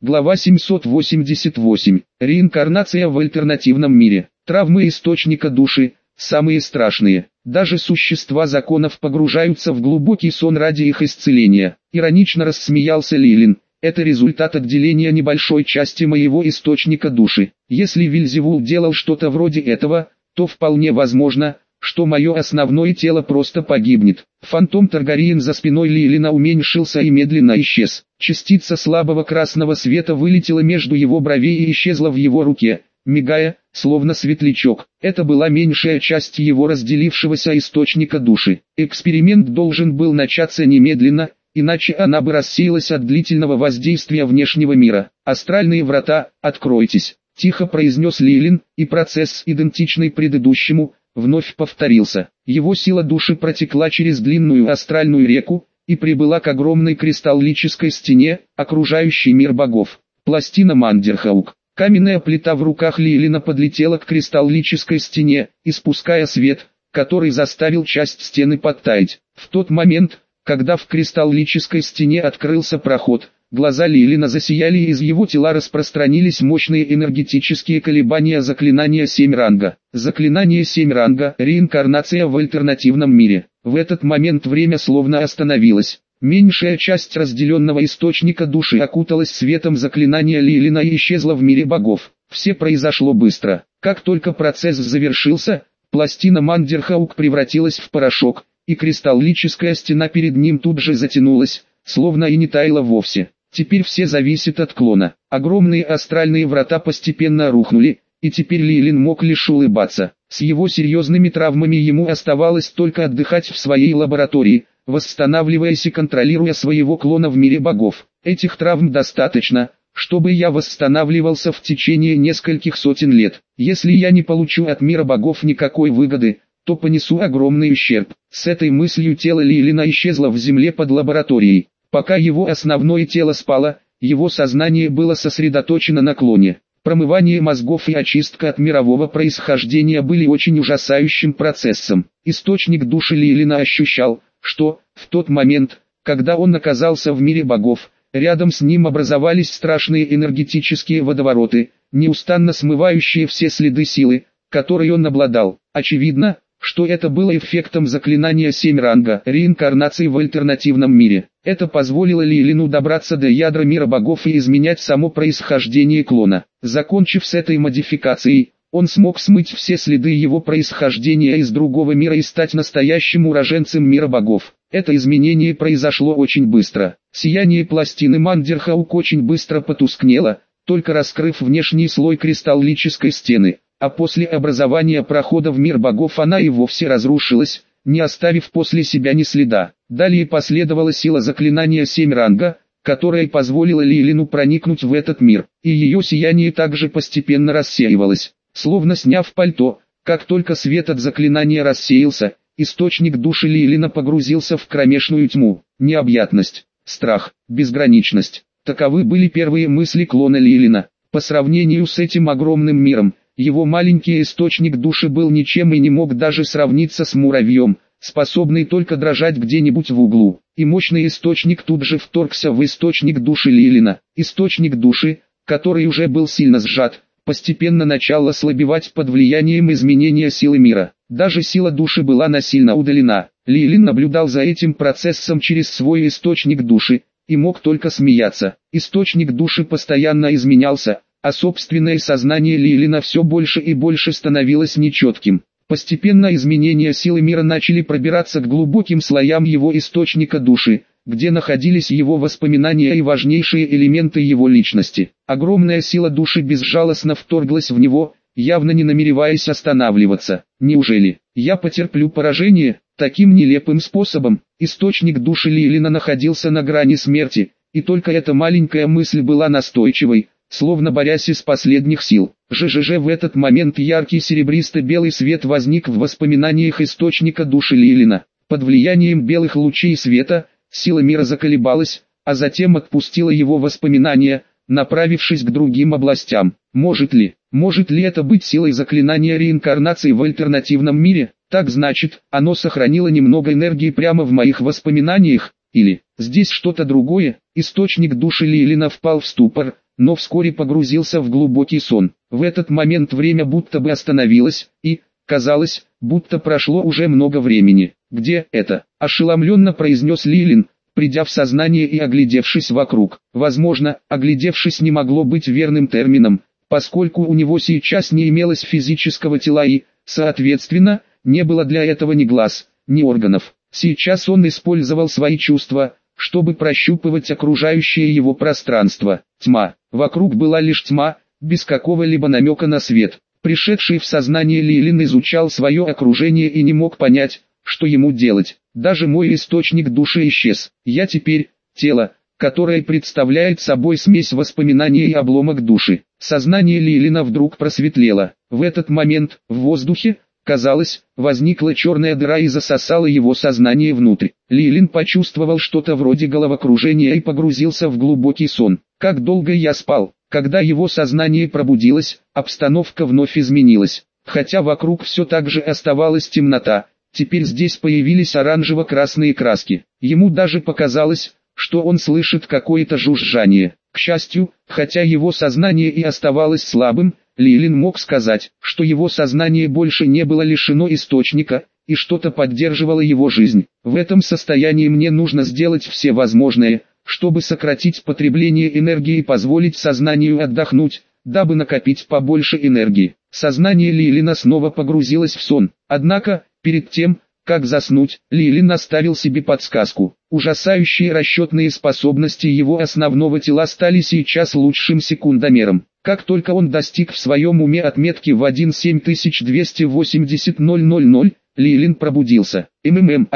Глава 788. Реинкарнация в альтернативном мире. Травмы источника души – самые страшные. Даже существа законов погружаются в глубокий сон ради их исцеления. Иронично рассмеялся Лилин. Это результат отделения небольшой части моего источника души. Если Вельзевул делал что-то вроде этого, то вполне возможно, что мое основное тело просто погибнет. Фантом Таргариен за спиной Лилина уменьшился и медленно исчез. Частица слабого красного света вылетела между его бровей и исчезла в его руке, мигая, словно светлячок. Это была меньшая часть его разделившегося источника души. Эксперимент должен был начаться немедленно, иначе она бы рассеялась от длительного воздействия внешнего мира. «Астральные врата, откройтесь», – тихо произнес Лилин, и процесс, идентичный предыдущему, вновь повторился. Его сила души протекла через длинную астральную реку и прибыла к огромной кристаллической стене, окружающей мир богов. Пластина Мандерхаук. Каменная плита в руках Лилина подлетела к кристаллической стене, испуская свет, который заставил часть стены подтаять. В тот момент, когда в кристаллической стене открылся проход, глаза Лилина засияли и из его тела распространились мощные энергетические колебания заклинания 7 ранга. Заклинание 7 ранга – реинкарнация в альтернативном мире. В этот момент время словно остановилось. Меньшая часть разделенного источника души окуталась светом заклинания Лилина и исчезла в мире богов. Все произошло быстро. Как только процесс завершился, пластина Мандерхаук превратилась в порошок, и кристаллическая стена перед ним тут же затянулась, словно и не таяла вовсе. Теперь все зависит от клона. Огромные астральные врата постепенно рухнули, и теперь Лилин мог лишь улыбаться. С его серьезными травмами ему оставалось только отдыхать в своей лаборатории, восстанавливаясь и контролируя своего клона в мире богов. Этих травм достаточно, чтобы я восстанавливался в течение нескольких сотен лет. Если я не получу от мира богов никакой выгоды, то понесу огромный ущерб. С этой мыслью тело Лилина исчезло в земле под лабораторией. Пока его основное тело спало, его сознание было сосредоточено на клоне. Промывание мозгов и очистка от мирового происхождения были очень ужасающим процессом. Источник души Лилина ощущал, что, в тот момент, когда он оказался в мире богов, рядом с ним образовались страшные энергетические водовороты, неустанно смывающие все следы силы, которой он обладал. Очевидно, что это было эффектом заклинания 7 ранга реинкарнации в альтернативном мире. Это позволило Лилину добраться до ядра мира богов и изменять само происхождение клона. Закончив с этой модификацией, он смог смыть все следы его происхождения из другого мира и стать настоящим уроженцем мира богов. Это изменение произошло очень быстро. Сияние пластины Мандерхаук очень быстро потускнело, только раскрыв внешний слой кристаллической стены. А после образования прохода в мир богов она и вовсе разрушилась, не оставив после себя ни следа. Далее последовала сила заклинания 7 ранга, которая позволила Лилину проникнуть в этот мир, и ее сияние также постепенно рассеивалось. Словно сняв пальто, как только свет от заклинания рассеялся, источник души Лилина погрузился в кромешную тьму. Необъятность, страх, безграничность – таковы были первые мысли клона Лилина. По сравнению с этим огромным миром, его маленький источник души был ничем и не мог даже сравниться с муравьем, способный только дрожать где-нибудь в углу. И мощный источник тут же вторгся в источник души Лилина. Источник души, который уже был сильно сжат, постепенно начал ослабевать под влиянием изменения силы мира. Даже сила души была насильно удалена. Лилин наблюдал за этим процессом через свой источник души, и мог только смеяться. Источник души постоянно изменялся, а собственное сознание Лилина все больше и больше становилось нечетким. Постепенно изменения силы мира начали пробираться к глубоким слоям его источника души, где находились его воспоминания и важнейшие элементы его личности. Огромная сила души безжалостно вторглась в него, явно не намереваясь останавливаться. Неужели я потерплю поражение? Таким нелепым способом, источник души Лилина находился на грани смерти, и только эта маленькая мысль была настойчивой, словно борясь из последних сил. В этот момент яркий серебристо-белый свет возник в воспоминаниях источника души Лилина. Под влиянием белых лучей света, сила мира заколебалась, а затем отпустила его воспоминания, направившись к другим областям. Может ли это быть силой заклинания реинкарнации в альтернативном мире? Так значит, оно сохранило немного энергии прямо в моих воспоминаниях? Или здесь что-то другое? Источник души Лилина впал в ступор, но вскоре погрузился в глубокий сон. В этот момент время будто бы остановилось, и, казалось, будто прошло уже много времени. «Где это?» – ошеломленно произнес Лилин, придя в сознание и оглядевшись вокруг. Возможно, оглядевшись не могло быть верным термином, поскольку у него сейчас не имелось физического тела и, соответственно, не было для этого ни глаз, ни органов. Сейчас он использовал свои чувства, чтобы прощупывать окружающее его пространство. Тьма. Вокруг была лишь тьма, без какого-либо намека на свет. Пришедший в сознание Лилин изучал свое окружение и не мог понять, что ему делать. Даже мой источник души исчез. Я теперь тело, которое представляет собой смесь воспоминаний и обломок души. Сознание Лилина вдруг просветлело. В этот момент, в воздухе, казалось, возникла черная дыра и засосала его сознание внутрь. Лилин почувствовал что-то вроде головокружения и погрузился в глубокий сон. Как долго я спал? Когда его сознание пробудилось, обстановка вновь изменилась. Хотя вокруг все так же оставалась темнота, теперь здесь появились оранжево-красные краски. Ему даже показалось, что он слышит какое-то жужжание. К счастью, хотя его сознание и оставалось слабым, Лилин мог сказать, что его сознание больше не было лишено источника, и что-то поддерживало его жизнь. В этом состоянии мне нужно сделать все возможное, чтобы сократить потребление энергии и позволить сознанию отдохнуть, дабы накопить побольше энергии. Сознание Лилина снова погрузилось в сон. Однако, перед тем, как заснуть, Лилин оставил себе подсказку. Ужасающие расчетные способности его основного тела стали сейчас лучшим секундомером. Как только он достиг в своем уме отметки в 17280 Лилин пробудился. МММ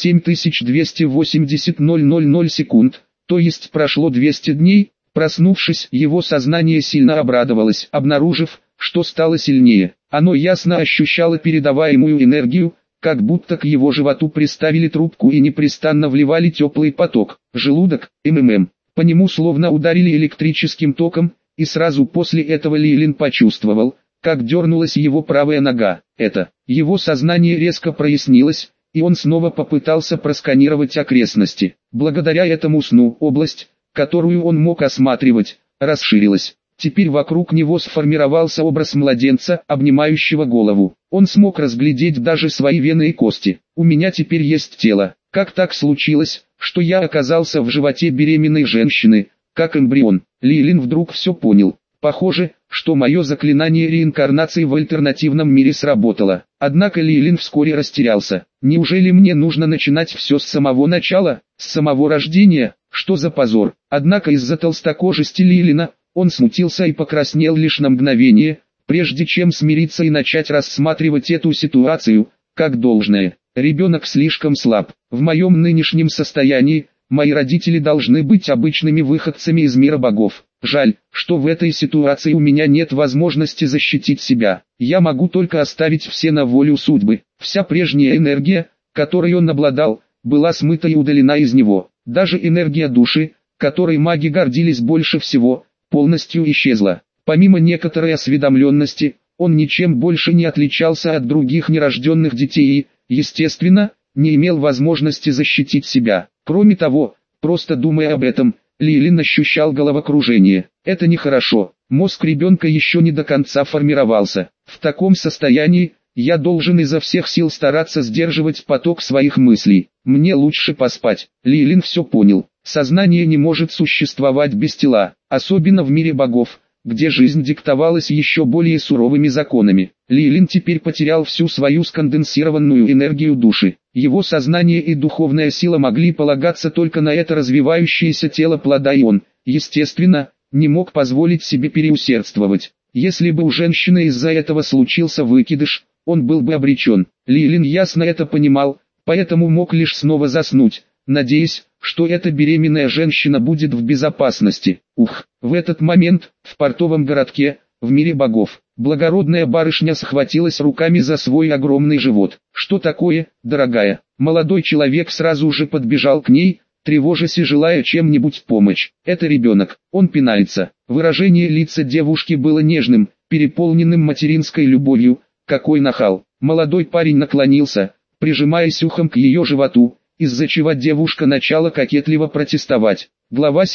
17280 секунд, то есть прошло 200 дней. Проснувшись, его сознание сильно обрадовалось, обнаружив, что стало сильнее. Оно ясно ощущало передаваемую энергию, как будто к его животу приставили трубку и непрестанно вливали теплый поток. Желудок, МММ. По нему словно ударили электрическим током, и сразу после этого Лилин почувствовал, как дернулась его правая нога. Его сознание резко прояснилось, и он снова попытался просканировать окрестности. Благодаря этому сну область, которую он мог осматривать, расширилась. Теперь вокруг него сформировался образ младенца, обнимающего голову. Он смог разглядеть даже свои вены и кости. «У меня теперь есть тело. Как так случилось, что я оказался в животе беременной женщины, как эмбрион?» Лилин вдруг все понял. Похоже, что мое заклинание реинкарнации в альтернативном мире сработало. Однако Лилин вскоре растерялся. Неужели мне нужно начинать все с самого начала, с самого рождения? Что за позор? Однако из-за толстокожести Лилина, он смутился и покраснел лишь на мгновение, прежде чем смириться и начать рассматривать эту ситуацию, как должное. Ребенок слишком слаб. В моем нынешнем состоянии, мои родители должны быть обычными выходцами из мира богов. Жаль, что в этой ситуации у меня нет возможности защитить себя. Я могу только оставить все на волю судьбы. Вся прежняя энергия, которой он обладал, была смыта и удалена из него. Даже энергия души, которой маги гордились больше всего, полностью исчезла. Помимо некоторой осведомленности, он ничем больше не отличался от других нерожденных детей и, естественно, не имел возможности защитить себя. Кроме того, просто думая об этом, Лилин ощущал головокружение. Это нехорошо. Мозг ребенка еще не до конца формировался. В таком состоянии, я должен изо всех сил стараться сдерживать поток своих мыслей. Мне лучше поспать. Лилин все понял. Сознание не может существовать без тела, особенно в мире богов, где жизнь диктовалась еще более суровыми законами. Лилин теперь потерял всю свою сконденсированную энергию души. Его сознание и духовная сила могли полагаться только на это развивающееся тело плода, и он, естественно, не мог позволить себе переусердствовать. Если бы у женщины из-за этого случился выкидыш, он был бы обречен. Лилин ясно это понимал, поэтому мог лишь снова заснуть, надеясь, что эта беременная женщина будет в безопасности. В этот момент, в портовом городке, в мире богов, благородная барышня схватилась руками за свой огромный живот. «Что такое, дорогая?» Молодой человек сразу же подбежал к ней, тревожась и желая чем-нибудь помочь. «Это ребенок, он пинается». Выражение лица девушки было нежным, переполненным материнской любовью. «Какой нахал!» Молодой парень наклонился, прижимаясь ухом к ее животу, из-за чего девушка начала кокетливо протестовать. Глава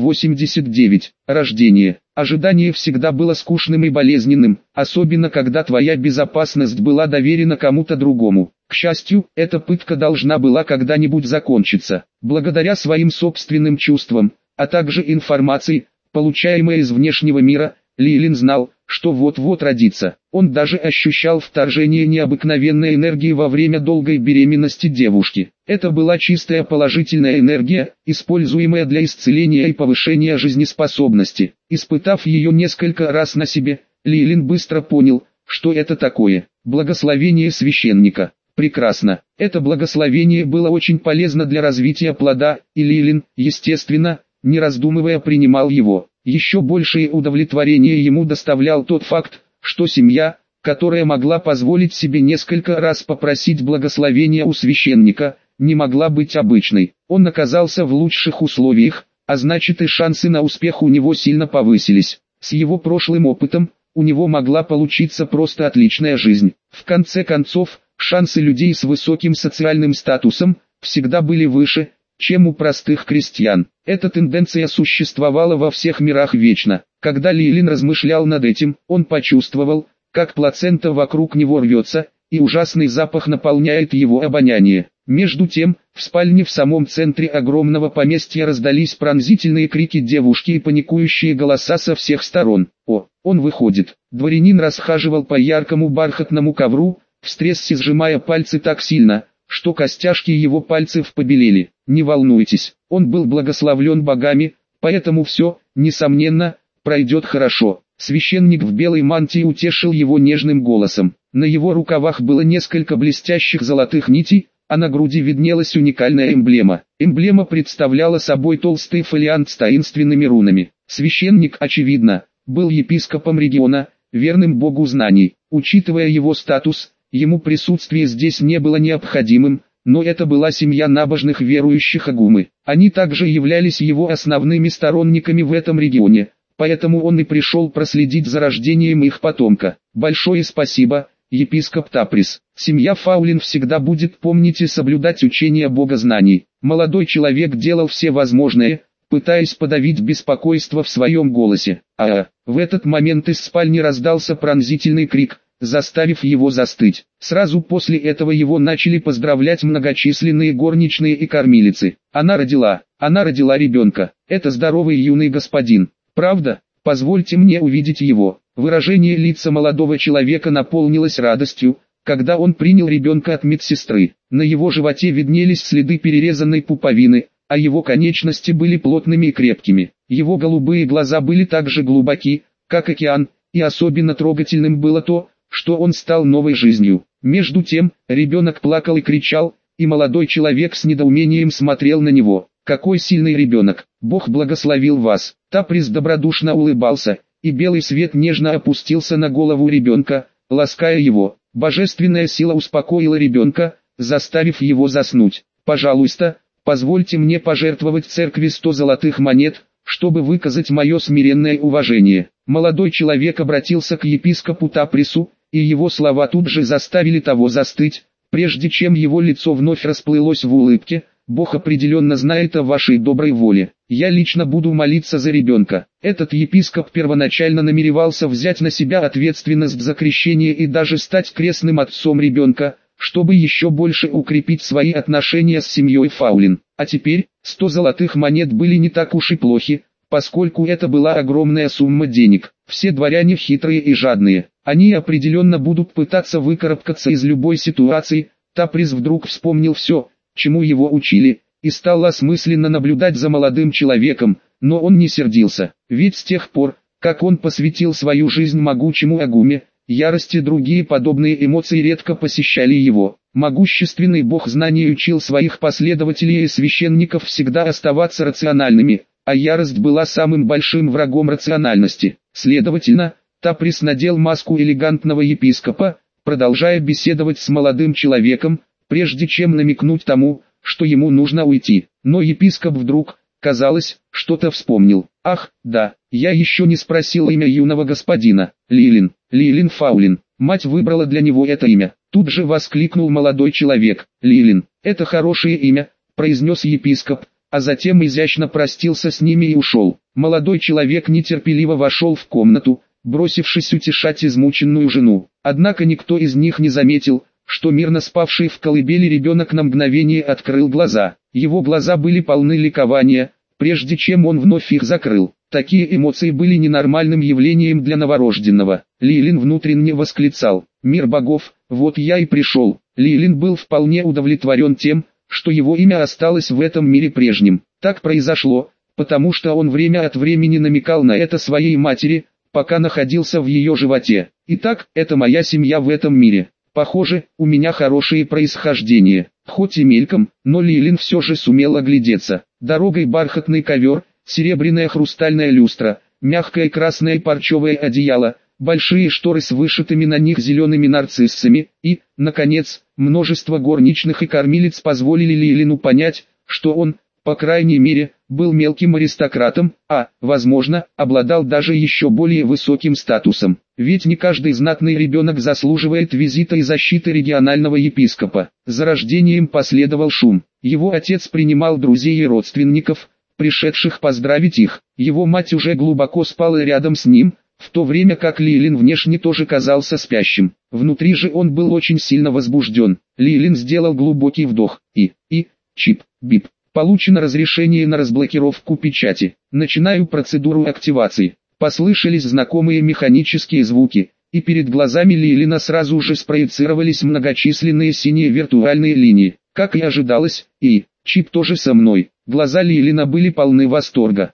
789. Рождение. Ожидание всегда было скучным и болезненным, особенно когда твоя безопасность была доверена кому-то другому. К счастью, эта пытка должна была когда-нибудь закончиться. Благодаря своим собственным чувствам, а также информации, получаемой из внешнего мира, Лилин знал, что вот-вот родится. Он даже ощущал вторжение необыкновенной энергии во время долгой беременности девушки. Это была чистая положительная энергия, используемая для исцеления и повышения жизнеспособности. Испытав ее несколько раз на себе, Лилин быстро понял, что это такое. Благословение священника. Прекрасно. Это благословение было очень полезно для развития плода, и Лилин, естественно, не раздумывая принимал его. Еще большее удовлетворение ему доставлял тот факт, что семья, которая могла позволить себе несколько раз попросить благословения у священника, не могла быть обычной. Он оказался в лучших условиях, а значит и шансы на успех у него сильно повысились. С его прошлым опытом, у него могла получиться просто отличная жизнь. В конце концов, шансы людей с высоким социальным статусом всегда были выше, чем у простых крестьян. Эта тенденция существовала во всех мирах вечно. Когда Лилин размышлял над этим, он почувствовал, как плацента вокруг него рвется, и ужасный запах наполняет его обоняние. Между тем, в спальне в самом центре огромного поместья раздались пронзительные крики девушки и паникующие голоса со всех сторон. О, он выходит. Дворянин расхаживал по яркому бархатному ковру, в стрессе сжимая пальцы так сильно, что костяшки его пальцев побелели. Не волнуйтесь, он был благословлен богами, поэтому все, несомненно, пройдет хорошо. Священник в белой мантии утешил его нежным голосом. На его рукавах было несколько блестящих золотых нитей, а на груди виднелась уникальная эмблема. Эмблема представляла собой толстый фолиант с таинственными рунами. Священник, очевидно, был епископом региона, верным богу знаний. Учитывая его статус, ему присутствие здесь не было необходимым, но это была семья набожных верующих Агумы. Они также являлись его основными сторонниками в этом регионе, поэтому он и пришел проследить за рождением их потомка. Большое спасибо, епископ Таприс. Семья Фаулин всегда будет помнить и соблюдать учения Бога знаний. Молодой человек делал все возможное, пытаясь подавить беспокойство в своем голосе. В этот момент из спальни раздался пронзительный крик, заставив его застыть. Сразу после этого его начали поздравлять многочисленные горничные и кормилицы. Она родила ребенка. Это здоровый юный господин. Правда? Позвольте мне увидеть его. Выражение лица молодого человека наполнилось радостью, когда он принял ребенка от медсестры. На его животе виднелись следы перерезанной пуповины, а его конечности были плотными и крепкими. Его голубые глаза были так же глубоки, как океан, и особенно трогательным было то, что он стал новой жизнью. Между тем, ребенок плакал и кричал, и молодой человек с недоумением смотрел на него. Какой сильный ребенок! Бог благословил вас! Таприс добродушно улыбался, и белый свет нежно опустился на голову ребенка, лаская его. Божественная сила успокоила ребенка, заставив его заснуть. Пожалуйста, позвольте мне пожертвовать церкви 100 золотых монет, чтобы выказать мое смиренное уважение. Молодой человек обратился к епископу Тапрису, и его слова тут же заставили того застыть, прежде чем его лицо вновь расплылось в улыбке. Бог определенно знает о вашей доброй воле. Я лично буду молиться за ребенка. Этот епископ первоначально намеревался взять на себя ответственность за крещение и даже стать крестным отцом ребенка, чтобы еще больше укрепить свои отношения с семьей Фаулин. А теперь, 100 золотых монет были не так уж и плохи, поскольку это была огромная сумма денег. Все дворяне хитрые и жадные. Они определенно будут пытаться выкарабкаться из любой ситуации. Таприс вдруг вспомнил все, чему его учили, и стал осмысленно наблюдать за молодым человеком, но он не сердился, ведь с тех пор, как он посвятил свою жизнь могучему Агуме, ярость и другие подобные эмоции редко посещали его. Могущественный бог знаний учил своих последователей и священников всегда оставаться рациональными, а ярость была самым большим врагом рациональности. Следовательно, Таприс надел маску элегантного епископа, продолжая беседовать с молодым человеком, прежде чем намекнуть тому, что ему нужно уйти. Но епископ вдруг, казалось, что-то вспомнил. Ах, да, я еще не спросил имя юного господина. Лилин Фаулин. Мать выбрала для него это имя. Тут же воскликнул молодой человек. Лилин, это хорошее имя, произнес епископ, а затем изящно простился с ними и ушел. Молодой человек нетерпеливо вошел в комнату, бросившись утешать измученную жену. Однако никто из них не заметил, что мирно спавший в колыбели ребенок на мгновение открыл глаза. Его глаза были полны ликования, прежде чем он вновь их закрыл. Такие эмоции были ненормальным явлением для новорожденного. Лилин внутренне восклицал: «Мир богов, вот я и пришел». Лилин был вполне удовлетворен тем, что его имя осталось в этом мире прежним. Так произошло, потому что он время от времени намекал на это своей матери, пока находился в ее животе. «Итак, это моя семья в этом мире. Похоже, у меня хорошее происхождение». Хоть и мельком, но Лилин все же сумел оглядеться. Дорогой бархатный ковер, серебряная хрустальная люстра, мягкое красное парчевое одеяло, большие шторы с вышитыми на них зелеными нарциссами и, наконец, множество горничных и кормилиц позволили Лилину понять, что он, по крайней мере, был мелким аристократом, а, возможно, обладал даже еще более высоким статусом. Ведь не каждый знатный ребенок заслуживает визита и защиты регионального епископа. За рождением последовал шум. Его отец принимал друзей и родственников, пришедших поздравить их. Его мать уже глубоко спала рядом с ним, в то время как Лилин внешне тоже казался спящим. Внутри же он был очень сильно возбужден. Лилин сделал глубокий вдох. Чип-бип. Получено разрешение на разблокировку печати. Начинаю процедуру активации. Послышались знакомые механические звуки, и перед глазами Лилина сразу же спроецировались многочисленные синие виртуальные линии. Как и ожидалось, Чип тоже со мной. Глаза Лилина были полны восторга.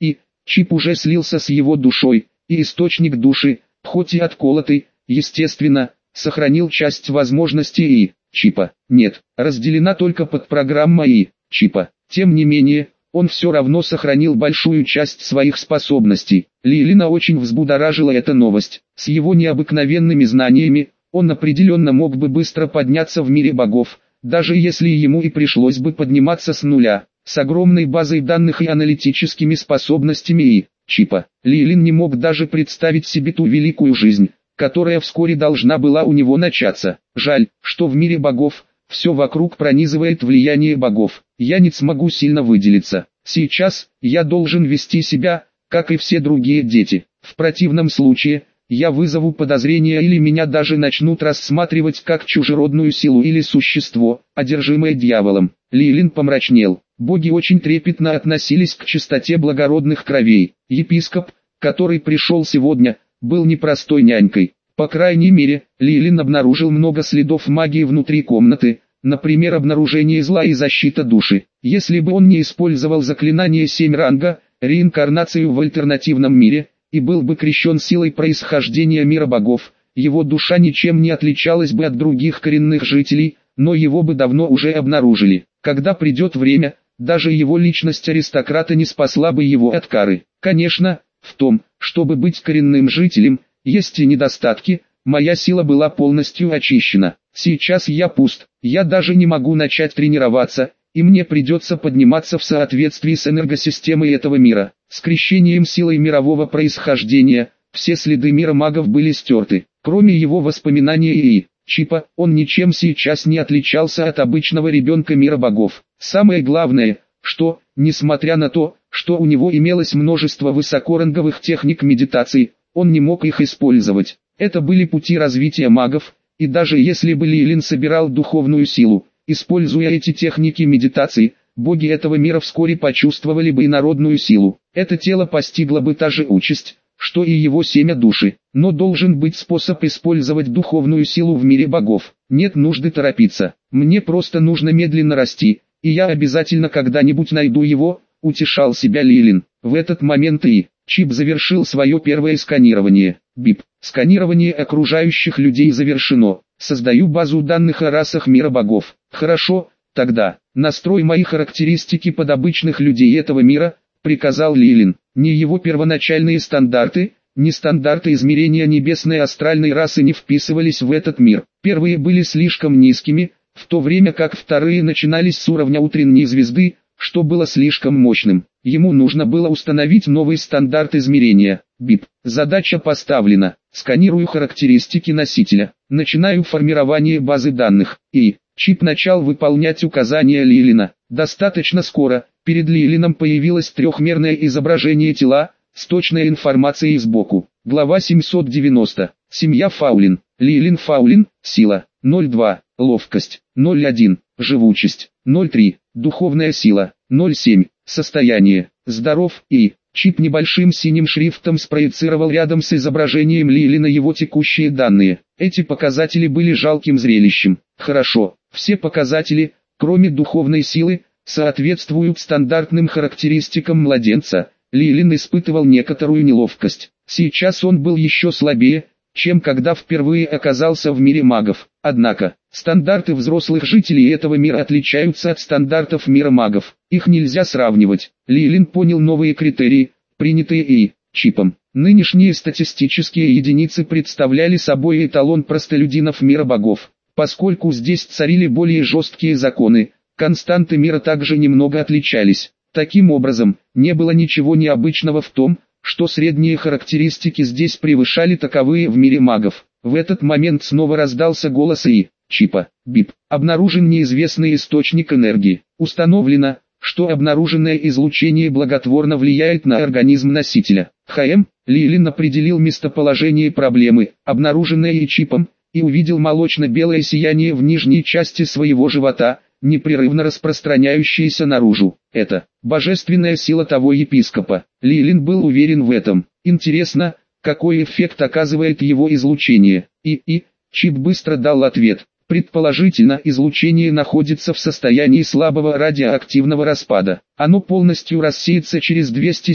Чип уже слился с его душой, и источник души, хоть и отколотый, естественно, сохранил часть возможностей Чипа. Нет, разделена только подпрограмма Чипа. Тем не менее, он все равно сохранил большую часть своих способностей. Лилина очень взбудоражила эта новость. С его необыкновенными знаниями, он определенно мог бы быстро подняться в мире богов, даже если ему и пришлось бы подниматься с нуля. С огромной базой данных и аналитическими способностями Чипа, Лилин не мог даже представить себе ту великую жизнь, которая вскоре должна была у него начаться. Жаль, что в мире богов все вокруг пронизывает влияние богов. Я не смогу сильно выделиться. Сейчас я должен вести себя, как и все другие дети. В противном случае, я вызову подозрения или меня даже начнут рассматривать как чужеродную силу или существо, одержимое дьяволом. Лилин помрачнел. Боги очень трепетно относились к чистоте благородных кровей. Епископ, который пришел сегодня, был непростой нянькой. По крайней мере, Лилин обнаружил много следов магии внутри комнаты, например, обнаружение зла и защита души. Если бы он не использовал заклинание 7 ранга, реинкарнацию в альтернативном мире, и был бы крещен силой происхождения мира богов, его душа ничем не отличалась бы от других коренных жителей, но его бы давно уже обнаружили. Когда придет время, даже его личность аристократа не спасла бы его от кары. Конечно, в том, чтобы быть коренным жителем, есть и недостатки. Моя сила была полностью очищена. Сейчас я пуст, я даже не могу начать тренироваться, и мне придется подниматься в соответствии с энергосистемой этого мира. С крещением силой мирового происхождения, все следы мира магов были стерты. Кроме его воспоминаний и Чипа, он ничем сейчас не отличался от обычного ребенка мира богов. Самое главное, что, несмотря на то, что у него имелось множество высокоранговых техник медитации, он не мог их использовать. Это были пути развития магов, и даже если бы Лилин собирал духовную силу, используя эти техники медитации, боги этого мира вскоре почувствовали бы инородную силу. Это тело постигло бы та же участь, что и его семя души. Но должен быть способ использовать духовную силу в мире богов. Нет нужды торопиться. Мне просто нужно медленно расти, и я обязательно когда-нибудь найду его, утешал себя Лилин. В этот момент Чип завершил свое первое сканирование. Бип. Сканирование окружающих людей завершено. Создаю базу данных о расах мира богов. Хорошо, тогда, настрой мои характеристики под обычных людей этого мира, приказал Лилин. Ни его первоначальные стандарты, ни стандарты измерения небесной астральной расы не вписывались в этот мир. Первые были слишком низкими, в то время как вторые начинались с уровня утренней звезды, что было слишком мощным. Ему нужно было установить новый стандарт измерения. БИП. Задача поставлена. Сканирую характеристики носителя. Начинаю формирование базы данных. И чип начал выполнять указания Лилина. Достаточно скоро. Перед Лилином появилось трехмерное изображение тела, с точной информацией сбоку. Глава 790. Семья Фаулин. Лилин Фаулин. Сила. 0,2. Ловкость. 0,1. Живучесть. 0,3. Духовная сила. 0,7. Состояние. Здоров. И чип небольшим синим шрифтом спроецировал рядом с изображением Лилина его текущие данные. Эти показатели были жалким зрелищем. Хорошо. Все показатели, кроме духовной силы, соответствуют стандартным характеристикам младенца. Лилин испытывал некоторую неловкость. Сейчас он был еще слабее, чем когда впервые оказался в мире магов. Однако, стандарты взрослых жителей этого мира отличаются от стандартов мира магов. Их нельзя сравнивать. Лилин понял новые критерии, принятые и чипом. Нынешние статистические единицы представляли собой эталон простолюдинов мира богов. Поскольку здесь царили более жесткие законы, константы мира также немного отличались. Таким образом, не было ничего необычного в том, что средние характеристики здесь превышали таковые в мире магов. В этот момент снова раздался голос И. Чипа. БИП. Обнаружен неизвестный источник энергии. Установлено, что обнаруженное излучение благотворно влияет на организм носителя. ХМ. Лилин определил местоположение проблемы, обнаруженное И чипом, и увидел молочно-белое сияние в нижней части своего живота, непрерывно распространяющееся наружу. Это божественная сила того епископа. Лилин был уверен в этом. Интересно, какой эффект оказывает его излучение. И чип быстро дал ответ. Предположительно, излучение находится в состоянии слабого радиоактивного распада. Оно полностью рассеется через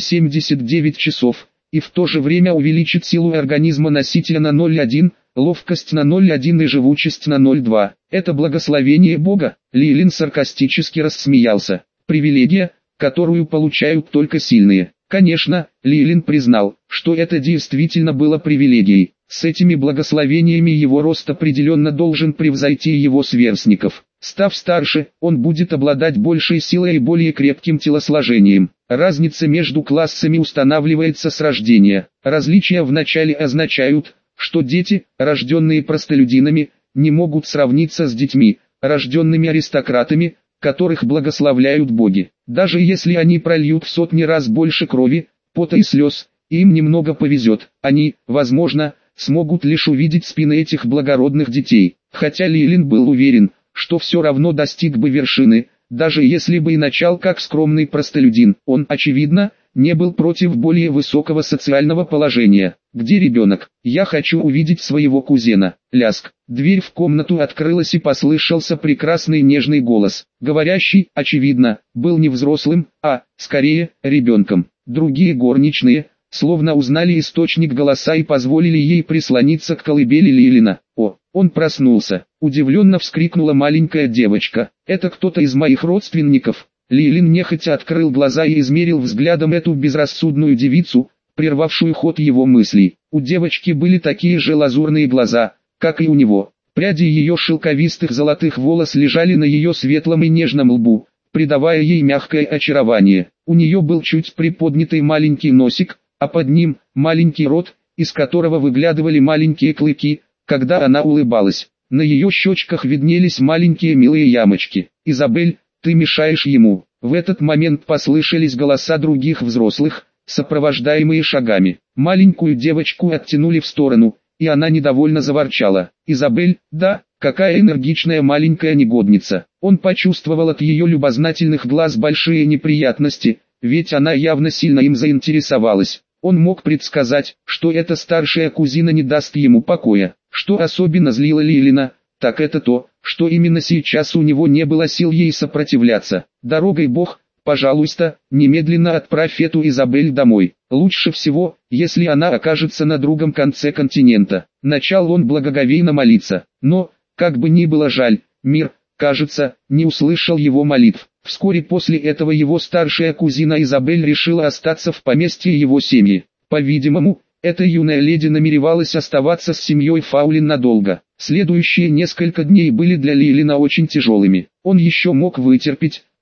279 часов, и в то же время увеличит силу организма носителя на 0,1, ловкость на 0,1 и живучесть на 0,2. Это благословение Бога. Лилин саркастически рассмеялся. Привилегия, которую получают только сильные. Конечно, Лилин признал, что это действительно было привилегией. С этими благословениями его рост определенно должен превзойти его сверстников. Став старше, он будет обладать большей силой и более крепким телосложением. Разница между классами устанавливается с рождения. Различия вначале означают, что дети, рожденные простолюдинами, не могут сравниться с детьми, рожденными аристократами, которых благословляют боги. Даже если они прольют в сотни раз больше крови, пота и слез, им немного повезет. Они, возможно, смогут лишь увидеть спины этих благородных детей. Хотя Лилин был уверен, что все равно достиг бы вершины, даже если бы и начал как скромный простолюдин. Он, очевидно, не был против более высокого социального положения. «Где ребенок? Я хочу увидеть своего кузена». Ляск. Дверь в комнату открылась и послышался прекрасный нежный голос. Говорящий, очевидно, был не взрослым, а, скорее, ребенком. Другие горничные, словно узнали источник голоса и позволили ей прислониться к колыбели Лилина. «О, он проснулся!» — удивленно вскрикнула маленькая девочка. «Это кто-то из моих родственников?» Лилин нехотя открыл глаза и измерил взглядом эту безрассудную девицу, прервавшую ход его мыслей. У девочки были такие же лазурные глаза, как и у него. Пряди ее шелковистых золотых волос лежали на ее светлом и нежном лбу, придавая ей мягкое очарование. У нее был чуть приподнятый маленький носик, а под ним маленький рот, из которого выглядывали маленькие клыки, когда она улыбалась. На ее щечках виднелись маленькие милые ямочки. «Изабель, ты мешаешь ему». В этот момент послышались голоса других взрослых, сопровождаемые шагами. Маленькую девочку оттянули в сторону, и она недовольно заворчала. «Изабель, да, какая энергичная маленькая негодница». Он почувствовал от ее любознательных глаз большие неприятности, ведь она явно сильно им заинтересовалась. Он мог предсказать, что эта старшая кузина не даст ему покоя. Что особенно злило Лилина, так это то, что именно сейчас у него не было сил ей сопротивляться. «Дорогой Бог, пожалуйста, немедленно отправь эту Изабель домой. Лучше всего, если она окажется на другом конце континента». Начал он благоговейно молиться, но, как бы ни было жаль, мир, кажется, не услышал его молитв. Вскоре после этого его старшая кузина Изабель решила остаться в поместье его семьи. По-видимому, эта юная леди намеревалась оставаться с семьей Фаулин надолго. Следующие несколько дней были для Лилина очень тяжелыми. Он еще мог вытерпеть,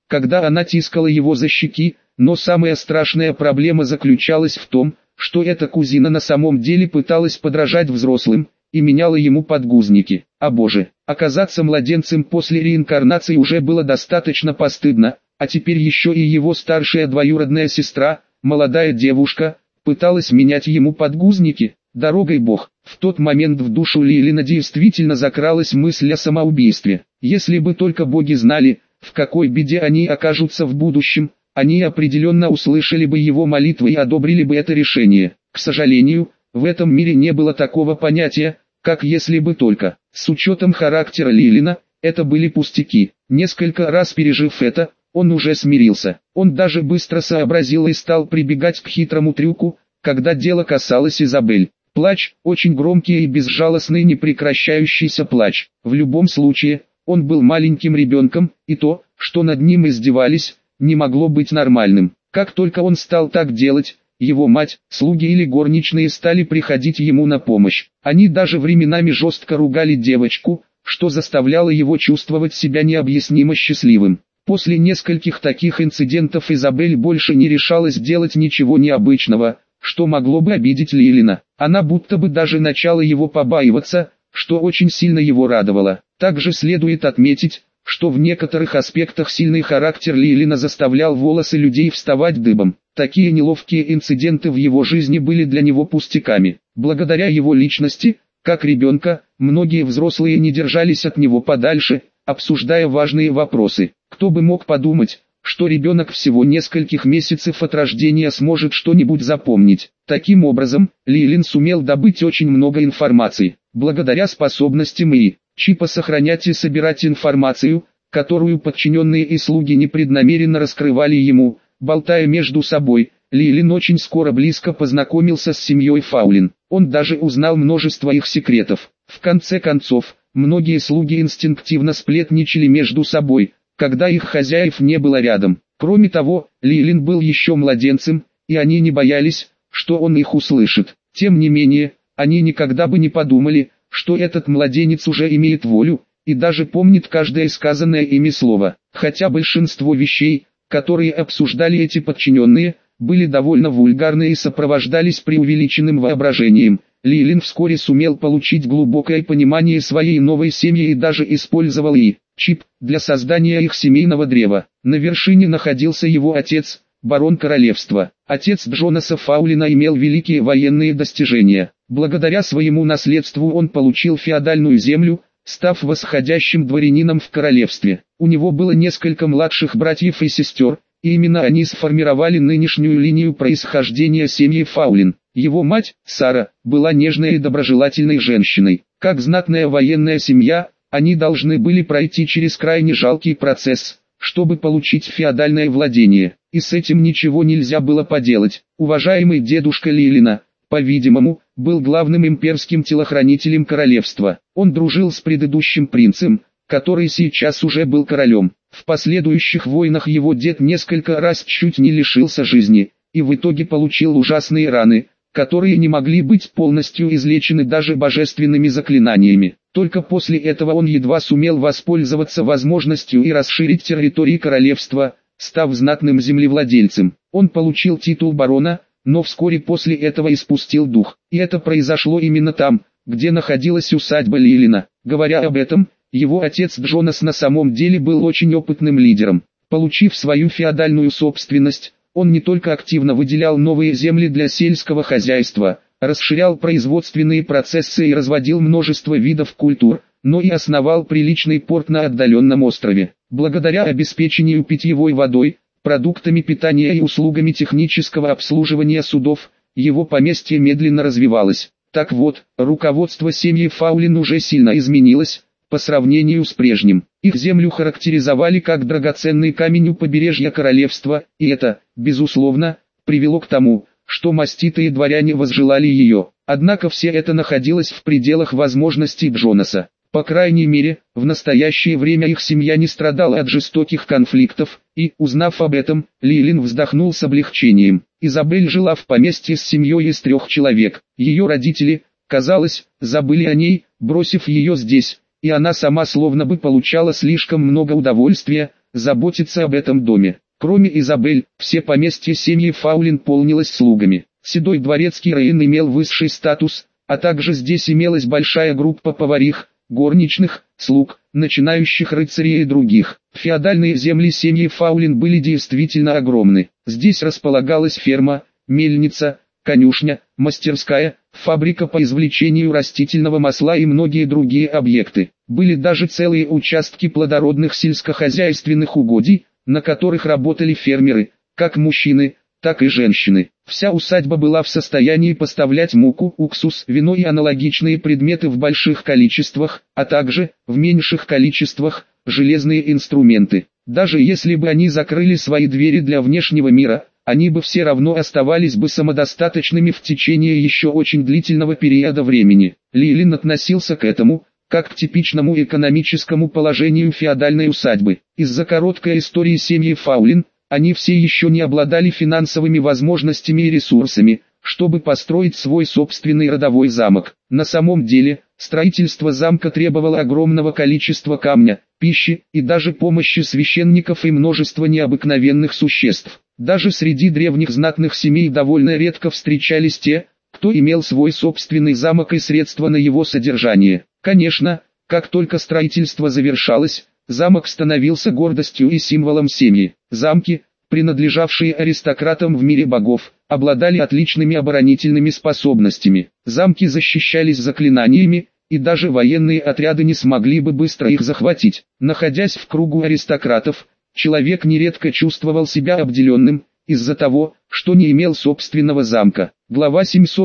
когда она тискала его за щеки, но самая страшная проблема заключалась в том, что эта кузина на самом деле пыталась подражать взрослым, и меняла ему подгузники. А боже, оказаться младенцем после реинкарнации уже было достаточно постыдно, а теперь еще и его старшая двоюродная сестра, молодая девушка, пыталась менять ему подгузники. Дорогой бог, в тот момент в душу Лилина действительно закралась мысль о самоубийстве. Если бы только боги знали, в какой беде они окажутся в будущем, они определенно услышали бы его молитвы и одобрили бы это решение. К сожалению, в этом мире не было такого понятия, как если бы только. С учетом характера Лилина, это были пустяки. Несколько раз пережив это, он уже смирился. Он даже быстро сообразил и стал прибегать к хитрому трюку, когда дело касалось Изабель. Плач, очень громкий и безжалостный непрекращающийся плач. В любом случае, он был маленьким ребенком, и то, что над ним издевались, не могло быть нормальным. Как только он стал так делать, его мать, слуги или горничные стали приходить ему на помощь. Они даже временами жестко ругали девочку, что заставляло его чувствовать себя необъяснимо счастливым. После нескольких таких инцидентов Изабель больше не решалась делать ничего необычного, что могло бы обидеть Лилина. Она будто бы даже начала его побаиваться, что очень сильно его радовало. Также следует отметить, что в некоторых аспектах сильный характер Лилина заставлял волосы людей вставать дыбом. Такие неловкие инциденты в его жизни были для него пустяками. Благодаря его личности, как ребенка, многие взрослые не держались от него подальше, обсуждая важные вопросы. Кто бы мог подумать, что ребенок всего нескольких месяцев от рождения сможет что-нибудь запомнить. Таким образом, Лилин сумел добыть очень много информации. Благодаря способностям и Чипа сохранять и собирать информацию, которую подчиненные и слуги непреднамеренно раскрывали ему, болтая между собой, Лилин очень скоро близко познакомился с семьей Фаулин. Он даже узнал множество их секретов. В конце концов, многие слуги инстинктивно сплетничали между собой, когда их хозяев не было рядом. Кроме того, Лилин был еще младенцем, и они не боялись, что он их услышит. Тем не менее, они никогда бы не подумали, что этот младенец уже имеет волю, и даже помнит каждое сказанное ими слово. Хотя большинство вещей, которые обсуждали эти подчиненные, были довольно вульгарны и сопровождались преувеличенным воображением, Лилин вскоре сумел получить глубокое понимание своей новой семьи и даже использовал чип для создания их семейного древа. На вершине находился его отец, барон королевства. Отец Джонаса Фаулина имел великие военные достижения. Благодаря своему наследству он получил феодальную землю, став восходящим дворянином в королевстве. У него было несколько младших братьев и сестер, и именно они сформировали нынешнюю линию происхождения семьи Фаулин. Его мать, Сара, была нежной и доброжелательной женщиной. Как знатная военная семья, они должны были пройти через крайне жалкий процесс, чтобы получить феодальное владение, и с этим ничего нельзя было поделать. Уважаемый дедушка Лилина, по-видимому, был главным имперским телохранителем королевства. Он дружил с предыдущим принцем, который сейчас уже был королем. В последующих войнах его дед несколько раз чуть не лишился жизни, и в итоге получил ужасные раны, которые не могли быть полностью излечены даже божественными заклинаниями. Только после этого он едва сумел воспользоваться возможностью и расширить территории королевства, став знатным землевладельцем. Он получил титул барона, но вскоре после этого испустил дух. И это произошло именно там, где находилась усадьба Лилина. Говоря об этом, его отец Джонас на самом деле был очень опытным лидером. Получив свою феодальную собственность, он не только активно выделял новые земли для сельского хозяйства, расширял производственные процессы и разводил множество видов культур, но и основал приличный порт на отдаленном острове. Благодаря обеспечению питьевой водой, продуктами питания и услугами технического обслуживания судов, его поместье медленно развивалось. Так вот, руководство семьи Фаулин уже сильно изменилось по сравнению с прежним. Их землю характеризовали как драгоценный камень у побережья королевства, и это, безусловно, привело к тому, что маститые дворяне возжелали ее. Однако все это находилось в пределах возможностей Джонаса. По крайней мере, в настоящее время их семья не страдала от жестоких конфликтов, и, узнав об этом, Лилин вздохнул с облегчением. Изабель жила в поместье с семьей из 3 человек. Ее родители, казалось, забыли о ней, бросив ее здесь, и она сама словно бы получала слишком много удовольствия, заботиться об этом доме. Кроме Изабель, все поместья семьи Фаулин полнилось слугами. Седой дворецкий Рейн имел высший статус, а также здесь имелась большая группа поварих, горничных, слуг, начинающих рыцарей и других. Феодальные земли семьи Фаулин были действительно огромны. Здесь располагалась ферма, мельница, конюшня, мастерская, фабрика по извлечению растительного масла и многие другие объекты. Были даже целые участки плодородных сельскохозяйственных угодий, на которых работали фермеры, как мужчины, так и женщины. Вся усадьба была в состоянии поставлять муку, уксус, вино и аналогичные предметы в больших количествах, а также, в меньших количествах, железные инструменты. Даже если бы они закрыли свои двери для внешнего мира, они бы все равно оставались бы самодостаточными в течение еще очень длительного периода времени. Лилин относился к этому, как к типичному экономическому положению феодальной усадьбы. Из-за короткой истории семьи Фаулин, они все еще не обладали финансовыми возможностями и ресурсами, чтобы построить свой собственный родовой замок. На самом деле, строительство замка требовало огромного количества камня, пищи и даже помощи священников и множества необыкновенных существ. Даже среди древних знатных семей довольно редко встречались те, кто имел свой собственный замок и средства на его содержание. Конечно, как только строительство завершалось, замок становился гордостью и символом семьи. Замки, принадлежавшие аристократам в мире богов, обладали отличными оборонительными способностями. Замки защищались заклинаниями, и даже военные отряды не смогли бы быстро их захватить. Находясь в кругу аристократов, человек нередко чувствовал себя обделенным, из-за того, что не имел собственного замка. Глава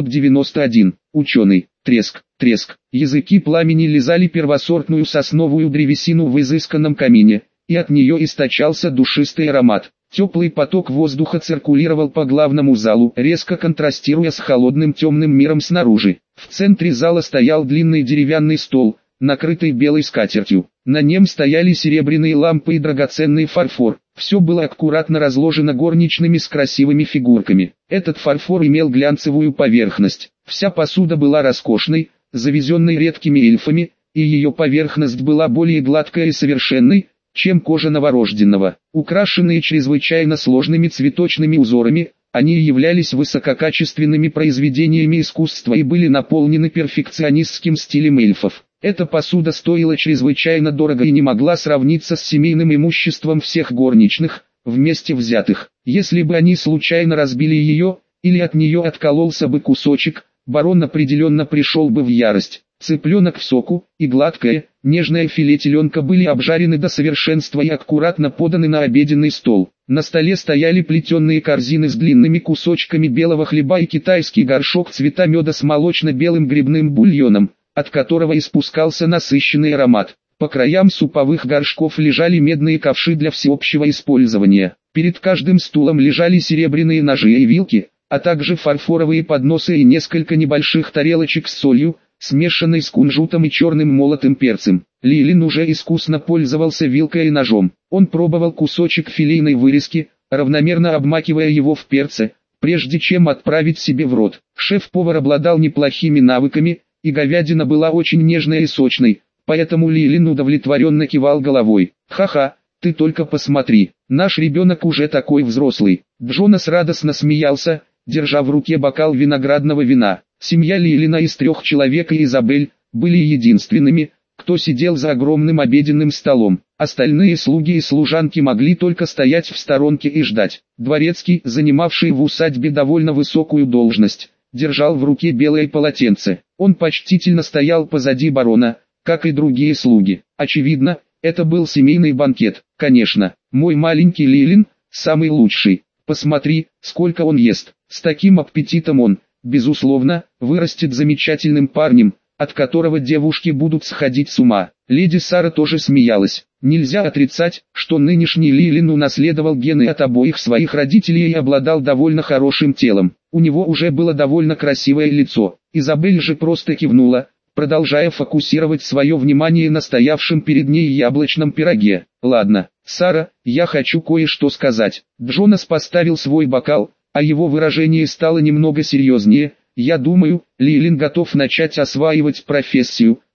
791. Ученый. Треск. Треск. Языки пламени лизали первосортную сосновую древесину в изысканном камине, и от нее источался душистый аромат. Теплый поток воздуха циркулировал по главному залу, резко контрастируя с холодным темным миром снаружи. В центре зала стоял длинный деревянный стол, накрытый белой скатертью. На нем стояли серебряные лампы и драгоценный фарфор. Все было аккуратно разложено горничными с красивыми фигурками. Этот фарфор имел глянцевую поверхность. Вся посуда была роскошной, завезенной редкими эльфами, и ее поверхность была более гладкой и совершенной, чем кожа новорожденного. Украшенные чрезвычайно сложными цветочными узорами, они являлись высококачественными произведениями искусства и были наполнены перфекционистским стилем эльфов. Эта посуда стоила чрезвычайно дорого и не могла сравниться с семейным имуществом всех горничных, вместе взятых. Если бы они случайно разбили ее, или от нее откололся бы кусочек, барон определенно пришел бы в ярость. Цыпленок в соку и гладкое, нежное филе теленка были обжарены до совершенства и аккуратно поданы на обеденный стол. На столе стояли плетеные корзины с длинными кусочками белого хлеба и китайский горшок цвета меда с молочно-белым грибным бульоном, от которого испускался насыщенный аромат. По краям суповых горшков лежали медные ковши для всеобщего использования. Перед каждым стулом лежали серебряные ножи и вилки, а также фарфоровые подносы и несколько небольших тарелочек с солью, смешанной с кунжутом и черным молотым перцем. Лилин уже искусно пользовался вилкой и ножом. Он пробовал кусочек филейной вырезки, равномерно обмакивая его в перце, прежде чем отправить себе в рот. Шеф-повар обладал неплохими навыками, и говядина была очень нежной и сочной, поэтому Лилин удовлетворенно кивал головой. «Ха-ха, ты только посмотри, наш ребенок уже такой взрослый». Джонас радостно смеялся, держа в руке бокал виноградного вина. Семья Лилина из 3 человек и Изабель были единственными, кто сидел за огромным обеденным столом. Остальные слуги и служанки могли только стоять в сторонке и ждать. Дворецкий, занимавший в усадьбе довольно высокую должность, держал в руке белое полотенце. Он почтительно стоял позади барона, как и другие слуги. Очевидно, это был семейный банкет. Конечно, мой маленький Лилин, самый лучший. Посмотри, сколько он ест. С таким аппетитом он, безусловно, вырастет замечательным парнем, от которого девушки будут сходить с ума. Леди Сара тоже смеялась. Нельзя отрицать, что нынешний Лилин унаследовал гены от обоих своих родителей и обладал довольно хорошим телом. У него уже было довольно красивое лицо. Изабель же просто кивнула, продолжая фокусировать свое внимание на стоявшем перед ней яблочном пироге. «Ладно, Сара, я хочу кое-что сказать». Джонас поставил свой бокал, а его выражение стало немного серьезнее. «Я думаю, Лилин готов начать осваивать профессию,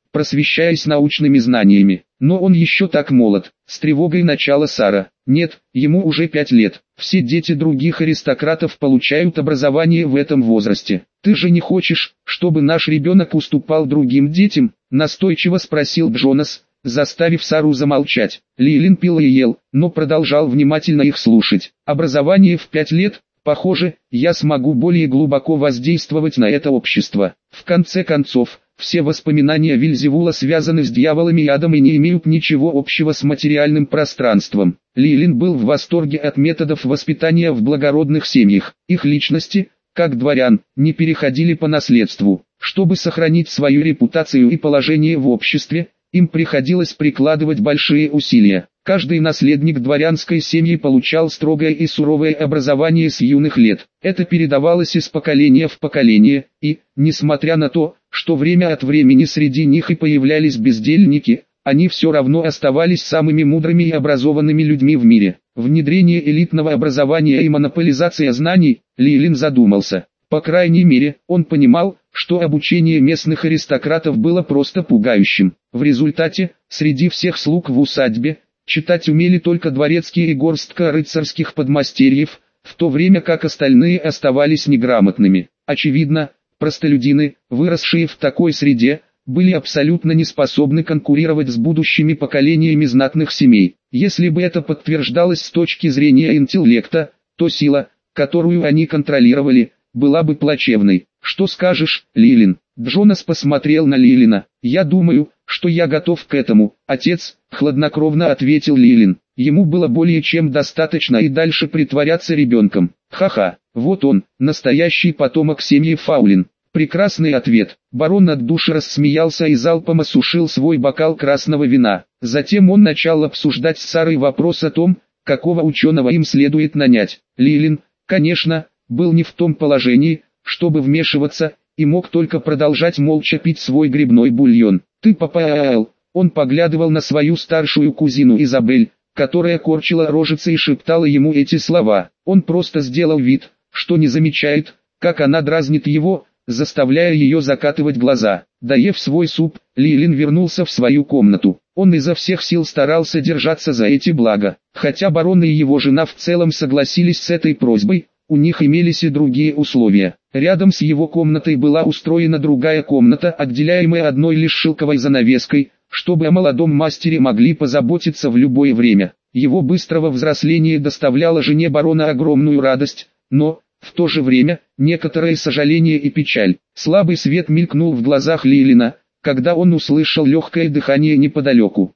просвещаясь научными знаниями. Но он еще так молод, с тревогой начала Сара. Нет, ему уже 5 лет. Все дети других аристократов получают образование в этом возрасте. Ты же не хочешь, чтобы наш ребенок уступал другим детям? Настойчиво спросил Джонас, заставив Сару замолчать. Лилин пил и ел, но продолжал внимательно их слушать. Образование в 5 лет? Похоже, я смогу более глубоко воздействовать на это общество. В конце концов, все воспоминания Вельзевула связаны с дьяволами и адом и не имеют ничего общего с материальным пространством. Лилин был в восторге от методов воспитания в благородных семьях. Их личности, как дворян, не переходили по наследству. Чтобы сохранить свою репутацию и положение в обществе, им приходилось прикладывать большие усилия. Каждый наследник дворянской семьи получал строгое и суровое образование с юных лет. Это передавалось из поколения в поколение, и, несмотря на то, что время от времени среди них и появлялись бездельники, они все равно оставались самыми мудрыми и образованными людьми в мире. Внедрение элитного образования и монополизация знаний, Лилин задумался. По крайней мере, он понимал, что обучение местных аристократов было просто пугающим. В результате, среди всех слуг в усадьбе, читать умели только дворецкие и горстка рыцарских подмастерьев, в то время как остальные оставались неграмотными. Очевидно, простолюдины, выросшие в такой среде, были абсолютно не способны конкурировать с будущими поколениями знатных семей. Если бы это подтверждалось с точки зрения интеллекта, то сила, которую они контролировали, была бы плачевной. Что скажешь, Лилин? Джонас посмотрел на Лилина. Я думаю, что я готов к этому, отец, хладнокровно ответил Лилин. Ему было более чем достаточно и дальше притворяться ребенком. Ха-ха, вот он, настоящий потомок семьи Фаулин. Прекрасный ответ. Барон от души рассмеялся и залпом осушил свой бокал красного вина. Затем он начал обсуждать с Сарой вопрос о том, какого ученого им следует нанять. Лилин, конечно, был не в том положении, чтобы вмешиваться, и мог только продолжать молча пить свой грибной бульон. «Ты попал!» Он поглядывал на свою старшую кузину Изабель, которая корчила рожицы и шептала ему эти слова. Он просто сделал вид, что не замечает, как она дразнит его, заставляя ее закатывать глаза. Доев свой суп, Лилин вернулся в свою комнату. Он изо всех сил старался держаться за эти блага. Хотя барон и его жена в целом согласились с этой просьбой, у них имелись и другие условия. Рядом с его комнатой была устроена другая комната, отделяемая одной лишь шелковой занавеской, чтобы о молодом мастере могли позаботиться в любое время. Его быстрого взросления доставляло жене барона огромную радость, но, в то же время, некоторое сожаление и печаль. Слабый свет мелькнул в глазах Лилина, когда он услышал легкое дыхание неподалеку.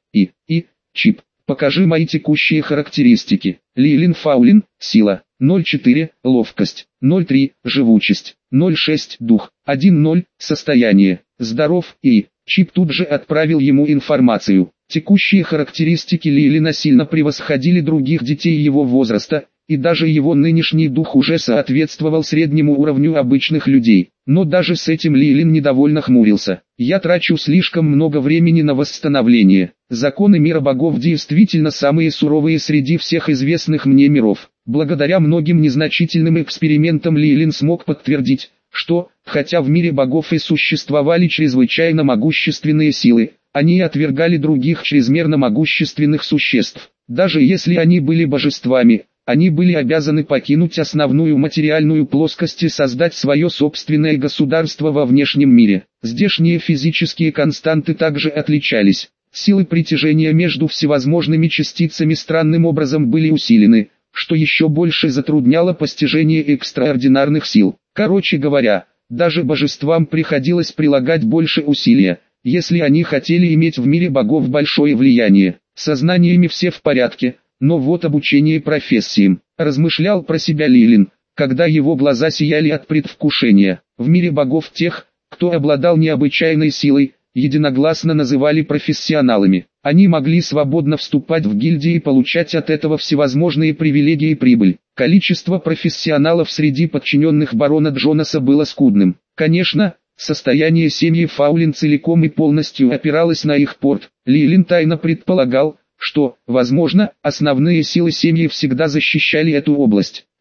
Чип, покажи мои текущие характеристики. Лилин Фаулин, сила, 0,4, ловкость, 0,3, живучесть, 0,6, дух, 1,0, состояние, здоров. Чип тут же отправил ему информацию. Текущие характеристики Лилина сильно превосходили других детей его возраста, и даже его нынешний дух уже соответствовал среднему уровню обычных людей. Но даже с этим Лилин недовольно хмурился. «Я трачу слишком много времени на восстановление. Законы мира богов действительно самые суровые среди всех известных мне миров». Благодаря многим незначительным экспериментам Лилин смог подтвердить, что, хотя в мире богов и существовали чрезвычайно могущественные силы, они отвергали других чрезмерно могущественных существ. Даже если они были божествами, они были обязаны покинуть основную материальную плоскость и создать свое собственное государство во внешнем мире. Здешние физические константы также отличались. Силы притяжения между всевозможными частицами странным образом были усилены, что еще больше затрудняло постижение экстраординарных сил. Короче говоря, даже божествам приходилось прилагать больше усилия, если они хотели иметь в мире богов большое влияние. Со знаниями все в порядке, но вот обучение профессиям. Размышлял про себя Лилин, когда его глаза сияли от предвкушения. В мире богов тех, кто обладал необычайной силой, единогласно называли профессионалами. Они могли свободно вступать в гильдии и получать от этого всевозможные привилегии и прибыль. Количество профессионалов среди подчиненных барона Джонаса было скудным. Конечно, состояние семьи Фаулин целиком и полностью опиралось на их порт. Лилин тайно предполагал, что, возможно, основные силы семьи всегда защищали эту область.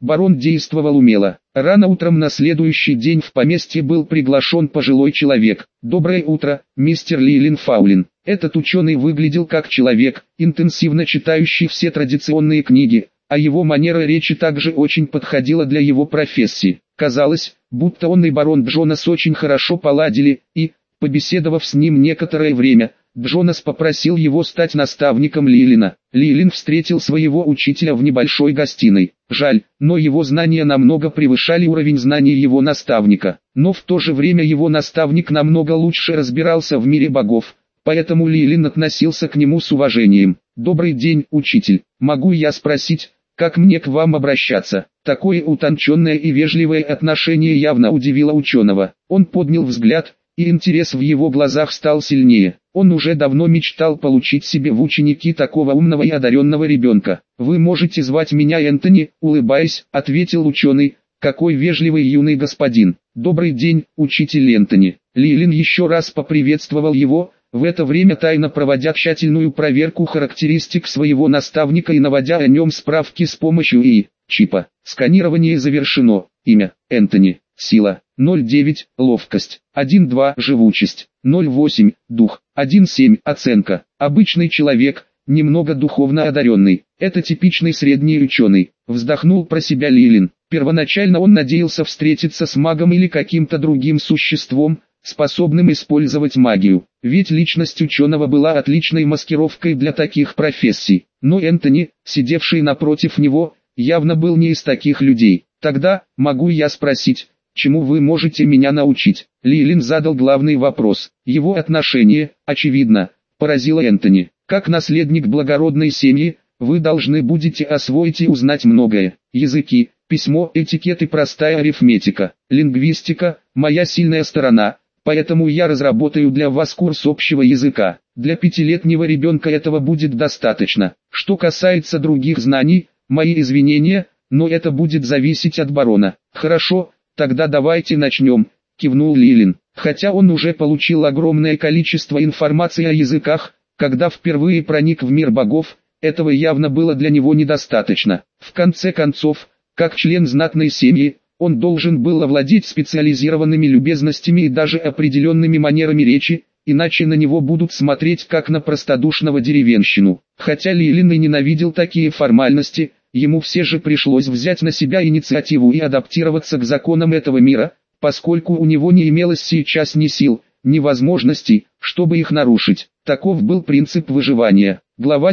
Барон действовал умело. Рано утром на следующий день в поместье был приглашен пожилой человек. «Доброе утро, мистер Лилин Фаулин». Этот ученый выглядел как человек, интенсивно читающий все традиционные книги, а его манера речи также очень подходила для его профессии. Казалось, будто он и барон Джонас очень хорошо поладили, и, побеседовав с ним некоторое время, Джонас попросил его стать наставником Лилина. Лилин встретил своего учителя в небольшой гостиной. Жаль, но его знания намного превышали уровень знаний его наставника. Но в то же время его наставник намного лучше разбирался в мире богов, поэтому Лилин относился к нему с уважением. «Добрый день, учитель. Могу я спросить, как мне к вам обращаться?» Такое утонченное и вежливое отношение явно удивило ученого. Он поднял взгляд, и интерес в его глазах стал сильнее. Он уже давно мечтал получить себе в ученики такого умного и одаренного ребенка. «Вы можете звать меня Энтони», — улыбаясь, ответил ученый. «Какой вежливый юный господин». «Добрый день, учитель Энтони». Лилин еще раз поприветствовал его, в это время тайно проводя тщательную проверку характеристик своего наставника и наводя о нем справки с помощью чипа. Сканирование завершено. Имя – Энтони. Сила – 0,9, ловкость, 1,2, живучесть, 0,8, дух, 1,7, оценка. Обычный человек, немного духовно одаренный. Это типичный средний ученый. Вздохнул про себя Лилин. Первоначально он надеялся встретиться с магом или каким-то другим существом, способным использовать магию. Ведь личность ученого была отличной маскировкой для таких профессий. Но Энтони, сидевший напротив него, явно был не из таких людей. «Тогда, могу я спросить, чему вы можете меня научить?» Лилин задал главный вопрос. Его отношение, очевидно, поразило Энтони. «Как наследник благородной семьи, вы должны будете освоить и узнать многое. Языки, письмо, этикет и простая арифметика. Лингвистика – моя сильная сторона, поэтому я разработаю для вас курс общего языка. Для 5-летнего ребенка этого будет достаточно. Что касается других знаний, мои извинения, но это будет зависеть от барона». «Хорошо, тогда давайте начнем», — кивнул Лилин. Хотя он уже получил огромное количество информации о языках, когда впервые проник в мир богов, этого явно было для него недостаточно. В конце концов, как член знатной семьи, он должен был овладеть специализированными любезностями и даже определенными манерами речи, иначе на него будут смотреть как на простодушного деревенщину. Хотя Лилин и ненавидел такие формальности, ему все же пришлось взять на себя инициативу и адаптироваться к законам этого мира, поскольку у него не имелось сейчас ни сил, ни возможностей, чтобы их нарушить. Таков был принцип выживания. Глава